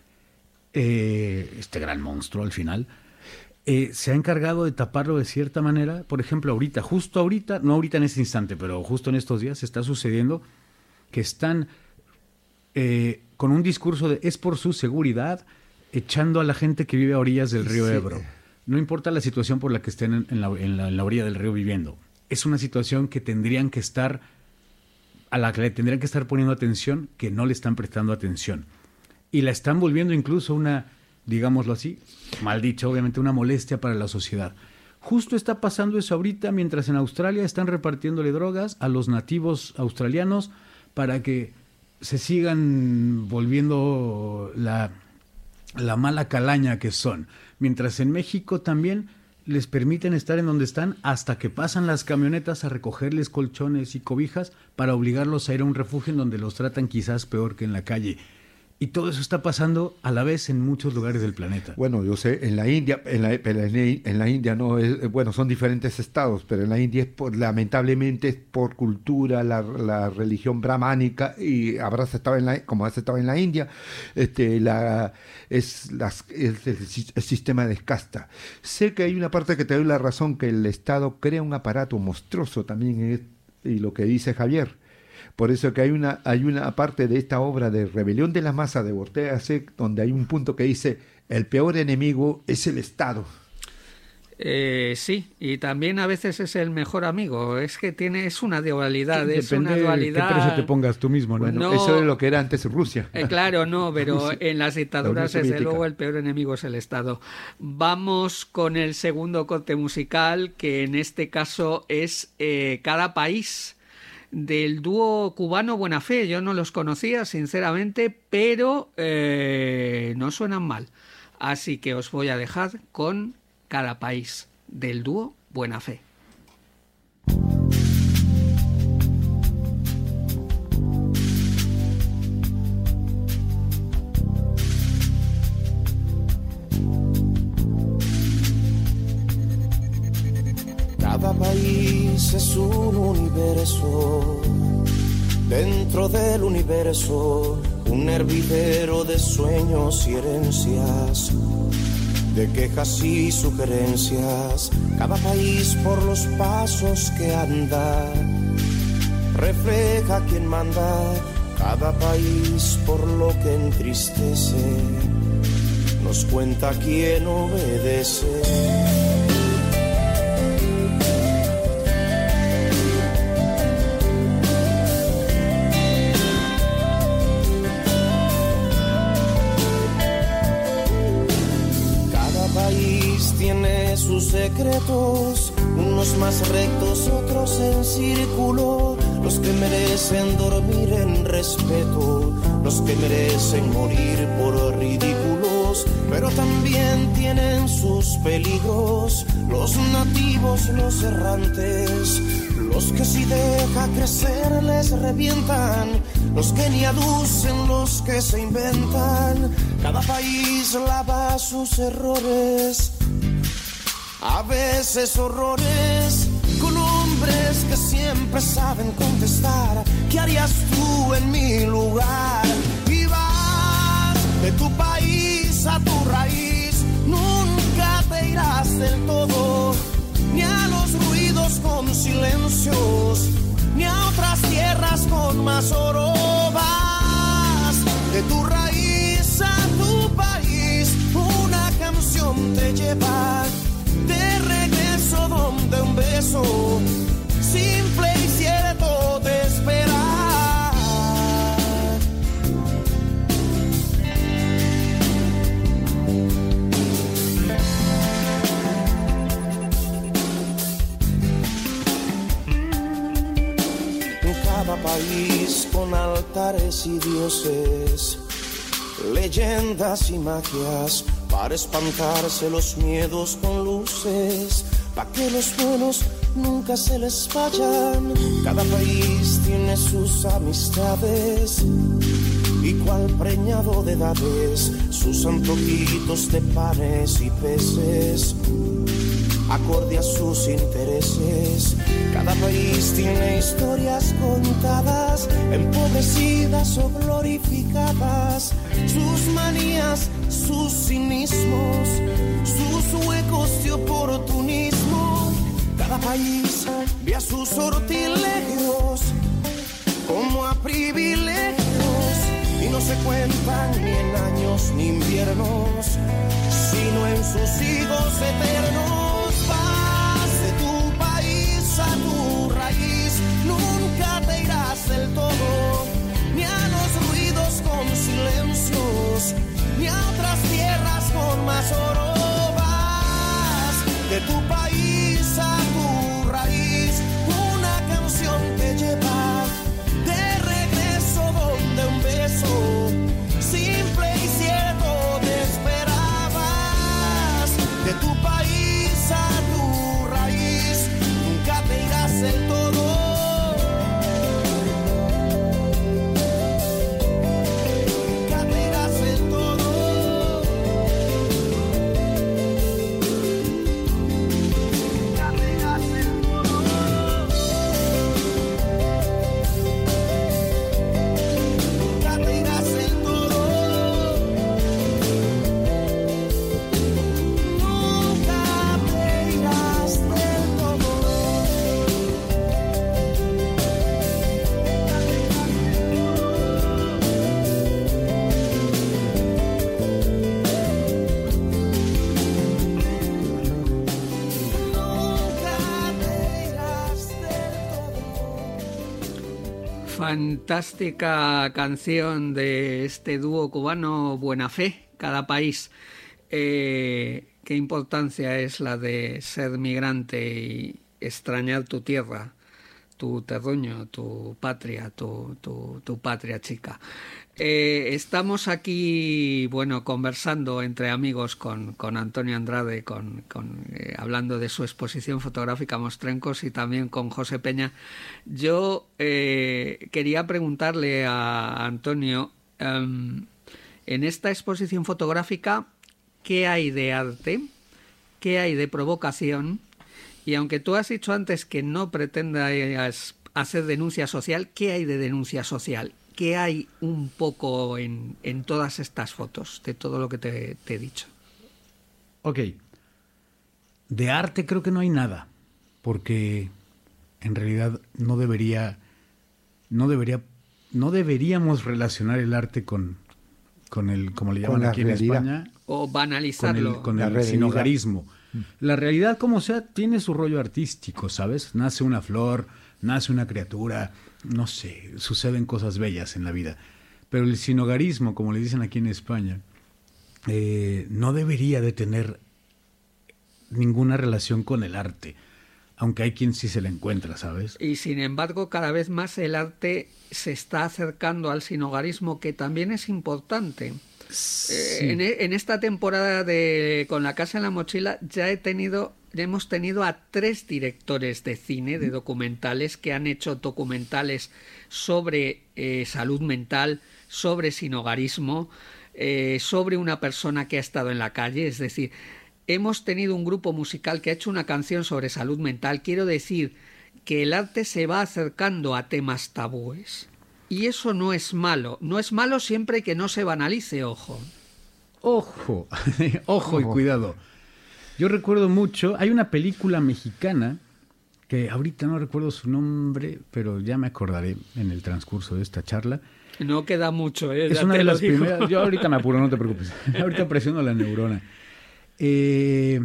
eh, este gran monstruo al final, eh, se ha encargado de taparlo de cierta manera. Por ejemplo, ahorita, justo ahorita, no ahorita en este instante, pero justo en estos días está sucediendo que están eh, con un discurso de es por su seguridad, echando a la gente que vive a orillas del río sí. Ebro. No importa la situación por la que estén en, en, la, en, la, en la orilla del río viviendo. Es una situación que tendrían que estar, a la que le tendrían que estar poniendo atención, que no le están prestando atención. Y la están volviendo incluso una, digámoslo así, mal dicho, obviamente una molestia para la sociedad. Justo está pasando eso ahorita, mientras en Australia están repartiéndole drogas a los nativos australianos para que se sigan volviendo la, la mala calaña que son. Mientras en México también les permiten estar en donde están hasta que pasan las camionetas a recogerles colchones y cobijas para obligarlos a ir a un refugio en donde los tratan quizás peor que en la calle. Y todo eso está pasando a la vez en muchos lugares del planeta. Bueno, yo sé, en la India, en la, en la India no es, bueno, son diferentes estados, pero en la India es por, lamentablemente es por cultura, la, la religión brahmánica, y habrás estado en la, como has estado en la India, este, la, es, las, es el, el sistema de casta. Sé que hay una parte que te doy la razón, que el Estado crea un aparato monstruoso también, y lo que dice Javier. Por eso que hay una hay una parte de esta obra de Rebelión de la Masa de Ortega Gasset donde hay un punto que dice el peor enemigo es el Estado. Eh, sí, y también a veces es el mejor amigo. Es que tiene es una dualidad, sí, es una dualidad. ¿Qué precio te pongas tú mismo? ¿no? Bueno, no, eso es lo que era antes Rusia. Eh, claro, no, pero en las dictaduras desde luego el peor enemigo es el Estado. Vamos con el segundo corte musical, que en este caso es eh, Cada País, del dúo cubano Buena Fe. Yo no los conocía, sinceramente, pero eh, no suenan mal. Así que os voy a dejar con Cada País, del dúo Buena Fe. Cada país es un universo, dentro del universo, un hervidero de sueños y herencias, de quejas y sugerencias. Cada país por los pasos que anda, refleja quien manda. Cada país por lo que entristece, nos cuenta quién obedece. país tiene sus secretos, unos más rectos, otros en círculo, los que merecen dormir en respeto, los que merecen morir por ridículos, pero también tienen sus peligros, los nativos, los errantes, los que si deja crecer les revientan, los que ni aducen, los que se inventan. Cada país lava sus errores, a veces horrores, con hombres que siempre saben contestar. ¿Qué harías tú en mi lugar? Y vas de tu país a tu raíz, nunca te irás del todo, ni a los ruidos con silencios, ni a otras tierras con más oro. Vas de tu raíz a tu país, una canción te lleva de regreso donde un beso simple y cierto te espera. Cada país con altares y dioses, leyendas y magias, para espantarse los miedos con luces, pa' que los buenos nunca se les vayan. Cada país tiene sus amistades, y cual preñado de edades, sus antojitos de panes y peces, acorde a sus intereses. Cada país tiene historias contadas, empobrecidas o glorificadas, sus manías, sus cinismos, sus huecos de oportunismo. Cada país ve a sus sortilegios como a privilegios, y no se cuentan ni en años ni inviernos, sino en sus higos eternos. A tu raíz, nunca te irás del todo, ni a los ruidos con silencios, ni a otras tierras con más oro. Vas de tu país a tu raíz, una canción te lleva de regreso donde un beso simple y cierto te esperabas. De tu país a tu raíz, nunca te irás del todo. Nunca te irás del todo. Nunca te irás del todo. Nunca te irás del todo. Nunca te irás del todo. Fantástica canción de este dúo cubano Buena Fe, Cada País. Eh, qué importancia es la de ser migrante y extrañar tu tierra, tu terruño, tu patria, tu, tu, tu patria chica. Eh, estamos aquí, bueno, conversando entre amigos con, con Antonio Andrade, con, con, eh, hablando de su exposición fotográfica Mostrencos, y también con José Peña. Yo eh, quería preguntarle a Antonio, um, en esta exposición fotográfica, ¿qué hay de arte? ¿Qué hay de provocación? Y aunque tú has dicho antes que no pretendas hacer denuncia social, ¿qué hay de denuncia social? ¿Qué hay un poco en, en todas estas fotos, de todo lo que te, te he dicho? Ok. De arte creo que no hay nada, porque en realidad no debería, no debería, no deberíamos relacionar el arte con, con el, como le llaman aquí en España, o banalizarlo, con el, con el sinogarismo. La realidad, como sea, tiene su rollo artístico, ¿sabes? Nace una flor, nace una criatura, no sé, suceden cosas bellas en la vida. Pero el sinogarismo, como le dicen aquí en España, eh, no debería de tener ninguna relación con el arte, aunque hay quien sí se la encuentra, ¿sabes? Y sin embargo, cada vez más el arte se está acercando al sinhogarismo, que también es importante. Sí. Eh, en, en esta temporada de Con la casa en la mochila ya he tenido, ya hemos tenido a tres directores de cine, de documentales, que han hecho documentales sobre eh, salud mental, sobre sinhogarismo, eh, sobre una persona que ha estado en la calle. Es decir, hemos tenido un grupo musical que ha hecho una canción sobre salud mental. Quiero decir que el arte se va acercando a temas tabúes. Y eso no es malo. No es malo siempre que no se banalice, ojo. Ojo, ojo y cuidado. Yo recuerdo mucho, hay una película mexicana, que ahorita no recuerdo su nombre, pero ya me acordaré en el transcurso de esta charla. No queda mucho, ¿eh? Es Ya una te de lo las digo. primeras, yo ahorita me apuro, no te preocupes. Ahorita presiono la neurona. Eh,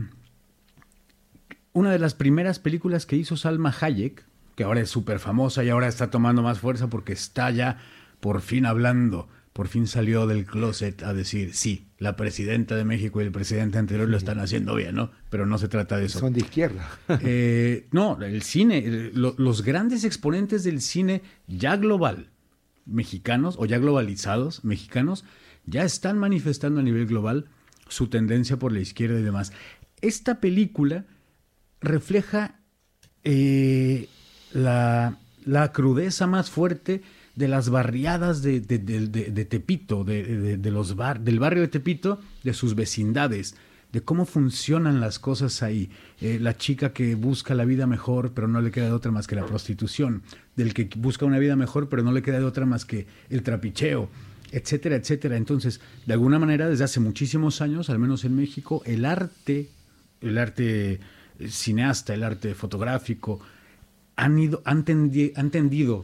una de las primeras películas que hizo Salma Hayek, que ahora es súper famosa y ahora está tomando más fuerza porque está ya por fin hablando, por fin salió del closet a decir, sí, la presidenta de México y el presidente anterior lo están haciendo bien, ¿no? Pero no se trata de eso. Son de izquierda. Eh, no, el cine, el- lo- los grandes exponentes del cine ya global, mexicanos o ya globalizados, mexicanos, ya están manifestando a nivel global su tendencia por la izquierda y demás. Esta película refleja eh, la, la crudeza más fuerte de las barriadas de, de, de, de, de Tepito, de, de, de los bar, del barrio de Tepito, de sus vecindades, de cómo funcionan las cosas ahí. Eh, la chica que busca la vida mejor, pero no le queda de otra más que la prostitución, del que busca una vida mejor, pero no le queda de otra más que el trapicheo, etcétera, etcétera. Entonces, de alguna manera, desde hace muchísimos años, al menos en México, el arte, el arte cineasta, el arte fotográfico, han, ido, han, tendi, han tendido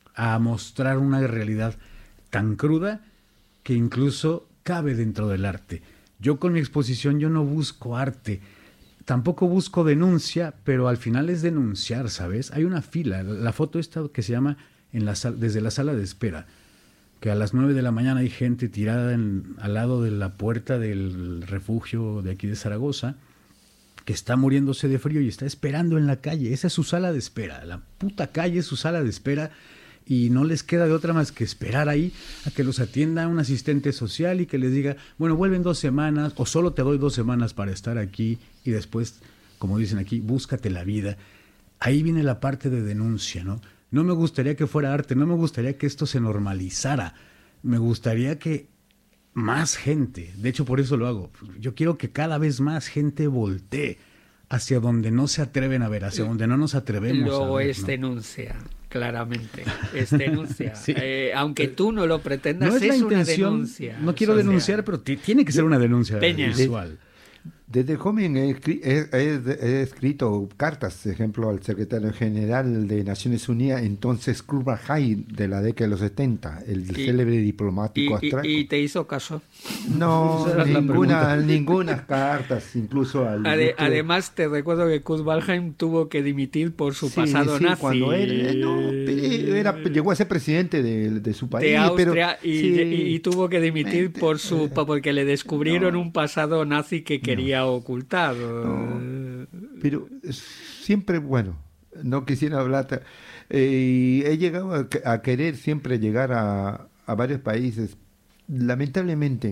a mostrar una realidad tan cruda que incluso cabe dentro del arte. Yo con mi exposición yo no busco arte, tampoco busco denuncia, pero al final es denunciar, ¿sabes? Hay una fila, la foto esta que se llama en la sal, desde la sala de espera, que a las nueve de la mañana hay gente tirada en, al lado de la puerta del refugio de aquí de Zaragoza, que está muriéndose de frío y está esperando en la calle. Esa es su sala de espera, la puta calle es su sala de espera, y no les queda de otra más que esperar ahí a que los atienda un asistente social y que les diga, bueno, vuelven dos semanas o solo te doy dos semanas para estar aquí y después, como dicen aquí, búscate la vida. Ahí viene la parte de denuncia, ¿no? No me gustaría que fuera arte, no me gustaría que esto se normalizara, me gustaría que más gente, de hecho por eso lo hago, yo quiero que cada vez más gente voltee hacia donde no se atreven a ver, hacia donde no nos atrevemos Luego a ver, es ¿no? denuncia, claramente. Es denuncia. Sí. Eh, aunque tú no lo pretendas, No es, es, la una intención, denuncia. no quiero O sea, denunciar, pero t- tiene que ser una denuncia Peña. visual. Desde joven he, escri- he- he- he escrito cartas, por ejemplo, al secretario general de Naciones Unidas, entonces Kluber High, de la década de los setenta, el Y- célebre Y, diplomático y- austriaco. y te hizo caso. No, Esa era la ninguna, pregunta. ninguna cartas, incluso al... Ade- nuestro- además, te recuerdo que Kurt Waldheim tuvo que dimitir por su Sí, pasado sí, nazi. cuando él, no, pero era, llegó a ser presidente de, de su país. de Austria pero, y, sí, y- y tuvo que dimitir por su pa- porque le descubrieron no. un pasado nazi que quería ocultar. No. Pero siempre, bueno, no quisiera hablar. Eh, he llegado a, a querer siempre llegar a, a varios países. Lamentablemente,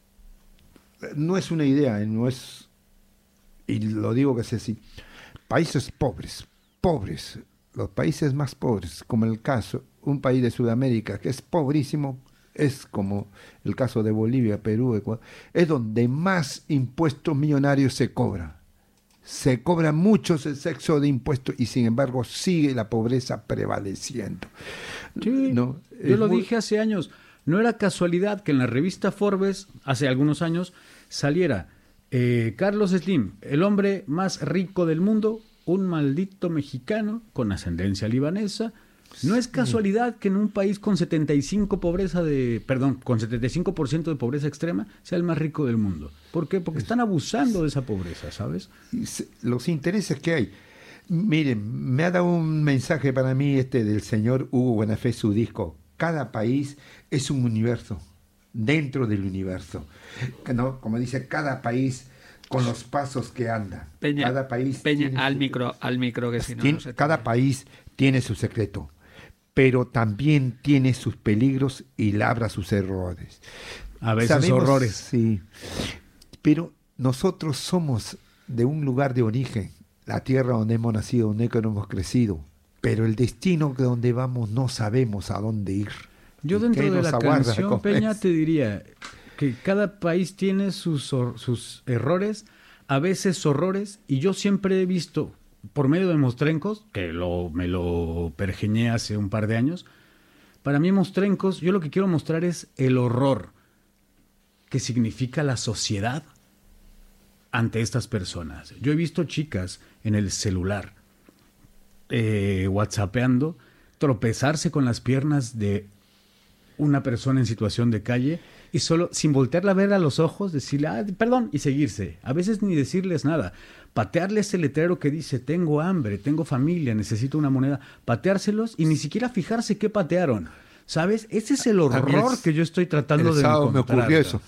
no es una idea, no es, y lo digo que es así, países pobres, pobres, los países más pobres, como el caso, un país de Sudamérica que es pobrísimo, es como el caso de Bolivia, Perú, Ecuador, es donde más impuestos millonarios se cobran. Se cobra mucho ese sexo de impuestos y sin embargo sigue la pobreza prevaleciendo. Sí, No, yo es lo muy- dije hace años. No era casualidad que en la revista Forbes, hace algunos años, saliera eh, Carlos Slim, el hombre más rico del mundo, un maldito mexicano con ascendencia libanesa. No es casualidad que en un país con setenta y cinco pobreza de, perdón, con setenta y cinco por ciento de pobreza extrema sea el más rico del mundo. ¿Por qué? Porque están abusando de esa pobreza, ¿sabes? y se- los intereses que hay. Miren, me ha dado un mensaje para mí este del señor Hugo Buenafé, su disco. Cada país es un universo dentro del universo. Que no, como dice, cada país con los pasos que anda. Peña, cada país Peña, tiene al su, micro, al micro que si no, tiene, no se cada país tiene su secreto, pero también tiene sus peligros y labra sus errores. A veces Sabemos, horrores. Sí, pero nosotros somos de un lugar de origen, la tierra donde hemos nacido, donde hemos crecido, pero el destino que donde vamos no sabemos a dónde ir. Yo dentro de la aguarda, canción, Peña, te diría que cada país tiene sus, sus errores, a veces horrores, y yo siempre he visto, por medio de Mostrencos, que lo, me lo pergeñé hace un par de años, para mí Mostrencos, yo lo que quiero mostrar es el horror que significa la sociedad ante estas personas. Yo he visto chicas en el celular, eh, whatsappeando, tropezarse con las piernas de una persona en situación de calle y solo, sin voltearla a ver a los ojos, decirle, ah, perdón, y seguirse. A veces ni decirles nada. Patearle ese letrero que dice, tengo hambre, tengo familia, necesito una moneda. Pateárselos y ni siquiera fijarse qué patearon. ¿Sabes? Ese es el horror es, que yo estoy tratando de encontrar. Me ocurrió eso.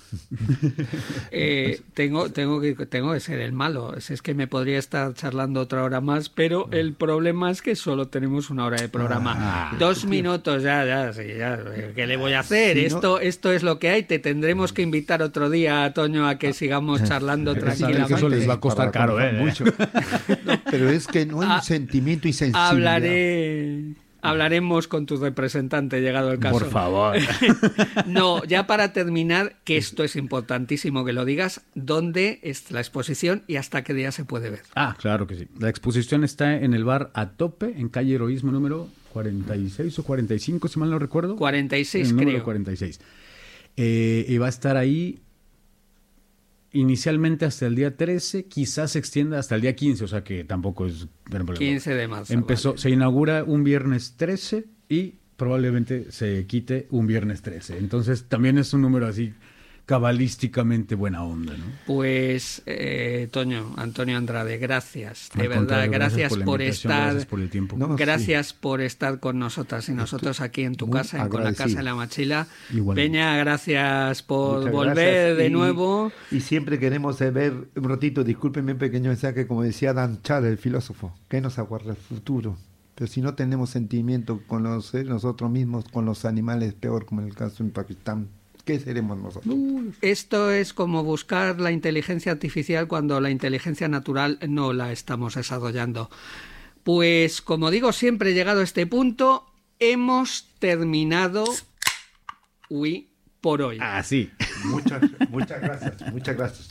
eh, tengo, tengo, que, tengo que ser el malo. Es que me podría estar charlando otra hora más, pero el problema es que solo tenemos una hora de programa. Ah, Dos minutos, ya, ya, sí, ya. ¿Qué le voy a hacer? Si esto, no... esto es lo que hay. Te tendremos que invitar otro día, Toño, a que sigamos charlando tranquilamente. Eso les va a costar caro, ¿eh? Mucho. No, pero es que no hay un sentimiento y sensibilidad. Hablaré... Hablaremos con tu representante, llegado el caso. Por favor. No, ya para terminar, que esto es importantísimo que lo digas, ¿dónde es la exposición y hasta qué día se puede ver? Ah, claro que sí. La exposición está en el bar A Tope, en calle Heroísmo número cuarenta y seis o cuarenta y cinco, si mal no recuerdo. cuarenta y seis, el creo. Número cuarenta y seis. Eh, y va a estar ahí inicialmente hasta el día trece, quizás se extienda hasta el día quince, o sea que tampoco es... quince de marzo. Empezó, vale. Se inaugura un viernes trece y probablemente se quite un viernes trece. Entonces también es un número así cabalísticamente buena onda, ¿no? Pues, eh, Toño, Antonio Andrade, gracias. De Al verdad, gracias, gracias por, por estar... Gracias por el tiempo. No, gracias sí. por estar con nosotras y nosotros aquí en tu casa, agradecido. Con la Casa en la Mochila. Igualmente. Peña, gracias por Muchas volver gracias. de y, nuevo. Y siempre queremos ver un ratito, discúlpenme un pequeño mensaje, como decía Dan Char, el filósofo, ¿qué nos aguarda el futuro? Pero si no tenemos sentimiento con los, eh, nosotros mismos, con los animales, peor como en el caso en Pakistán, ¿qué seremos nosotros? Esto es como buscar la inteligencia artificial cuando la inteligencia natural no la estamos desarrollando. Pues, como digo siempre, llegado a este punto, hemos terminado Uy por hoy. Ah, sí. Muchas, muchas gracias, muchas gracias.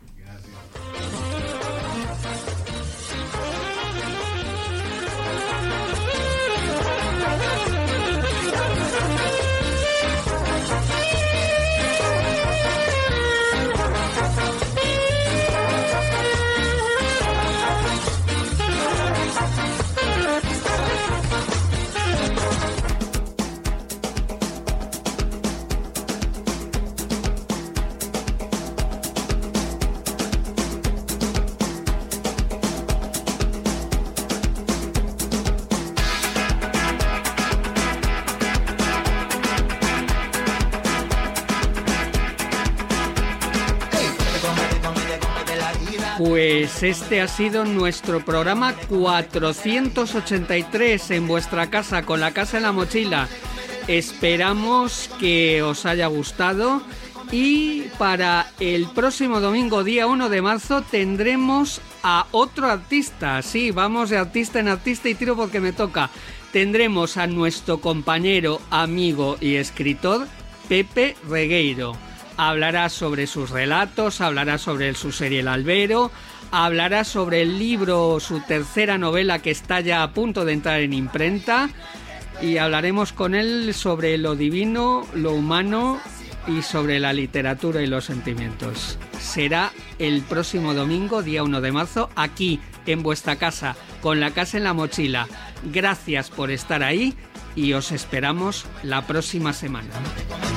Pues este ha sido nuestro programa cuatrocientos ochenta y tres en vuestra casa, con la Casa en la Mochila. Esperamos que os haya gustado y para el próximo domingo, día uno de marzo, tendremos a otro artista. Sí, vamos de artista en artista y tiro porque me toca. Tendremos a nuestro compañero, amigo y escritor, Pepe Regueiro. Hablará sobre sus relatos, hablará sobre su serie El Albero, hablará sobre el libro, su tercera novela que está ya a punto de entrar en imprenta, y hablaremos con él sobre lo divino, lo humano y sobre la literatura y los sentimientos. Será el próximo domingo, día uno de marzo, aquí en vuestra casa, con la Casa en la Mochila. Gracias por estar ahí y os esperamos la próxima semana.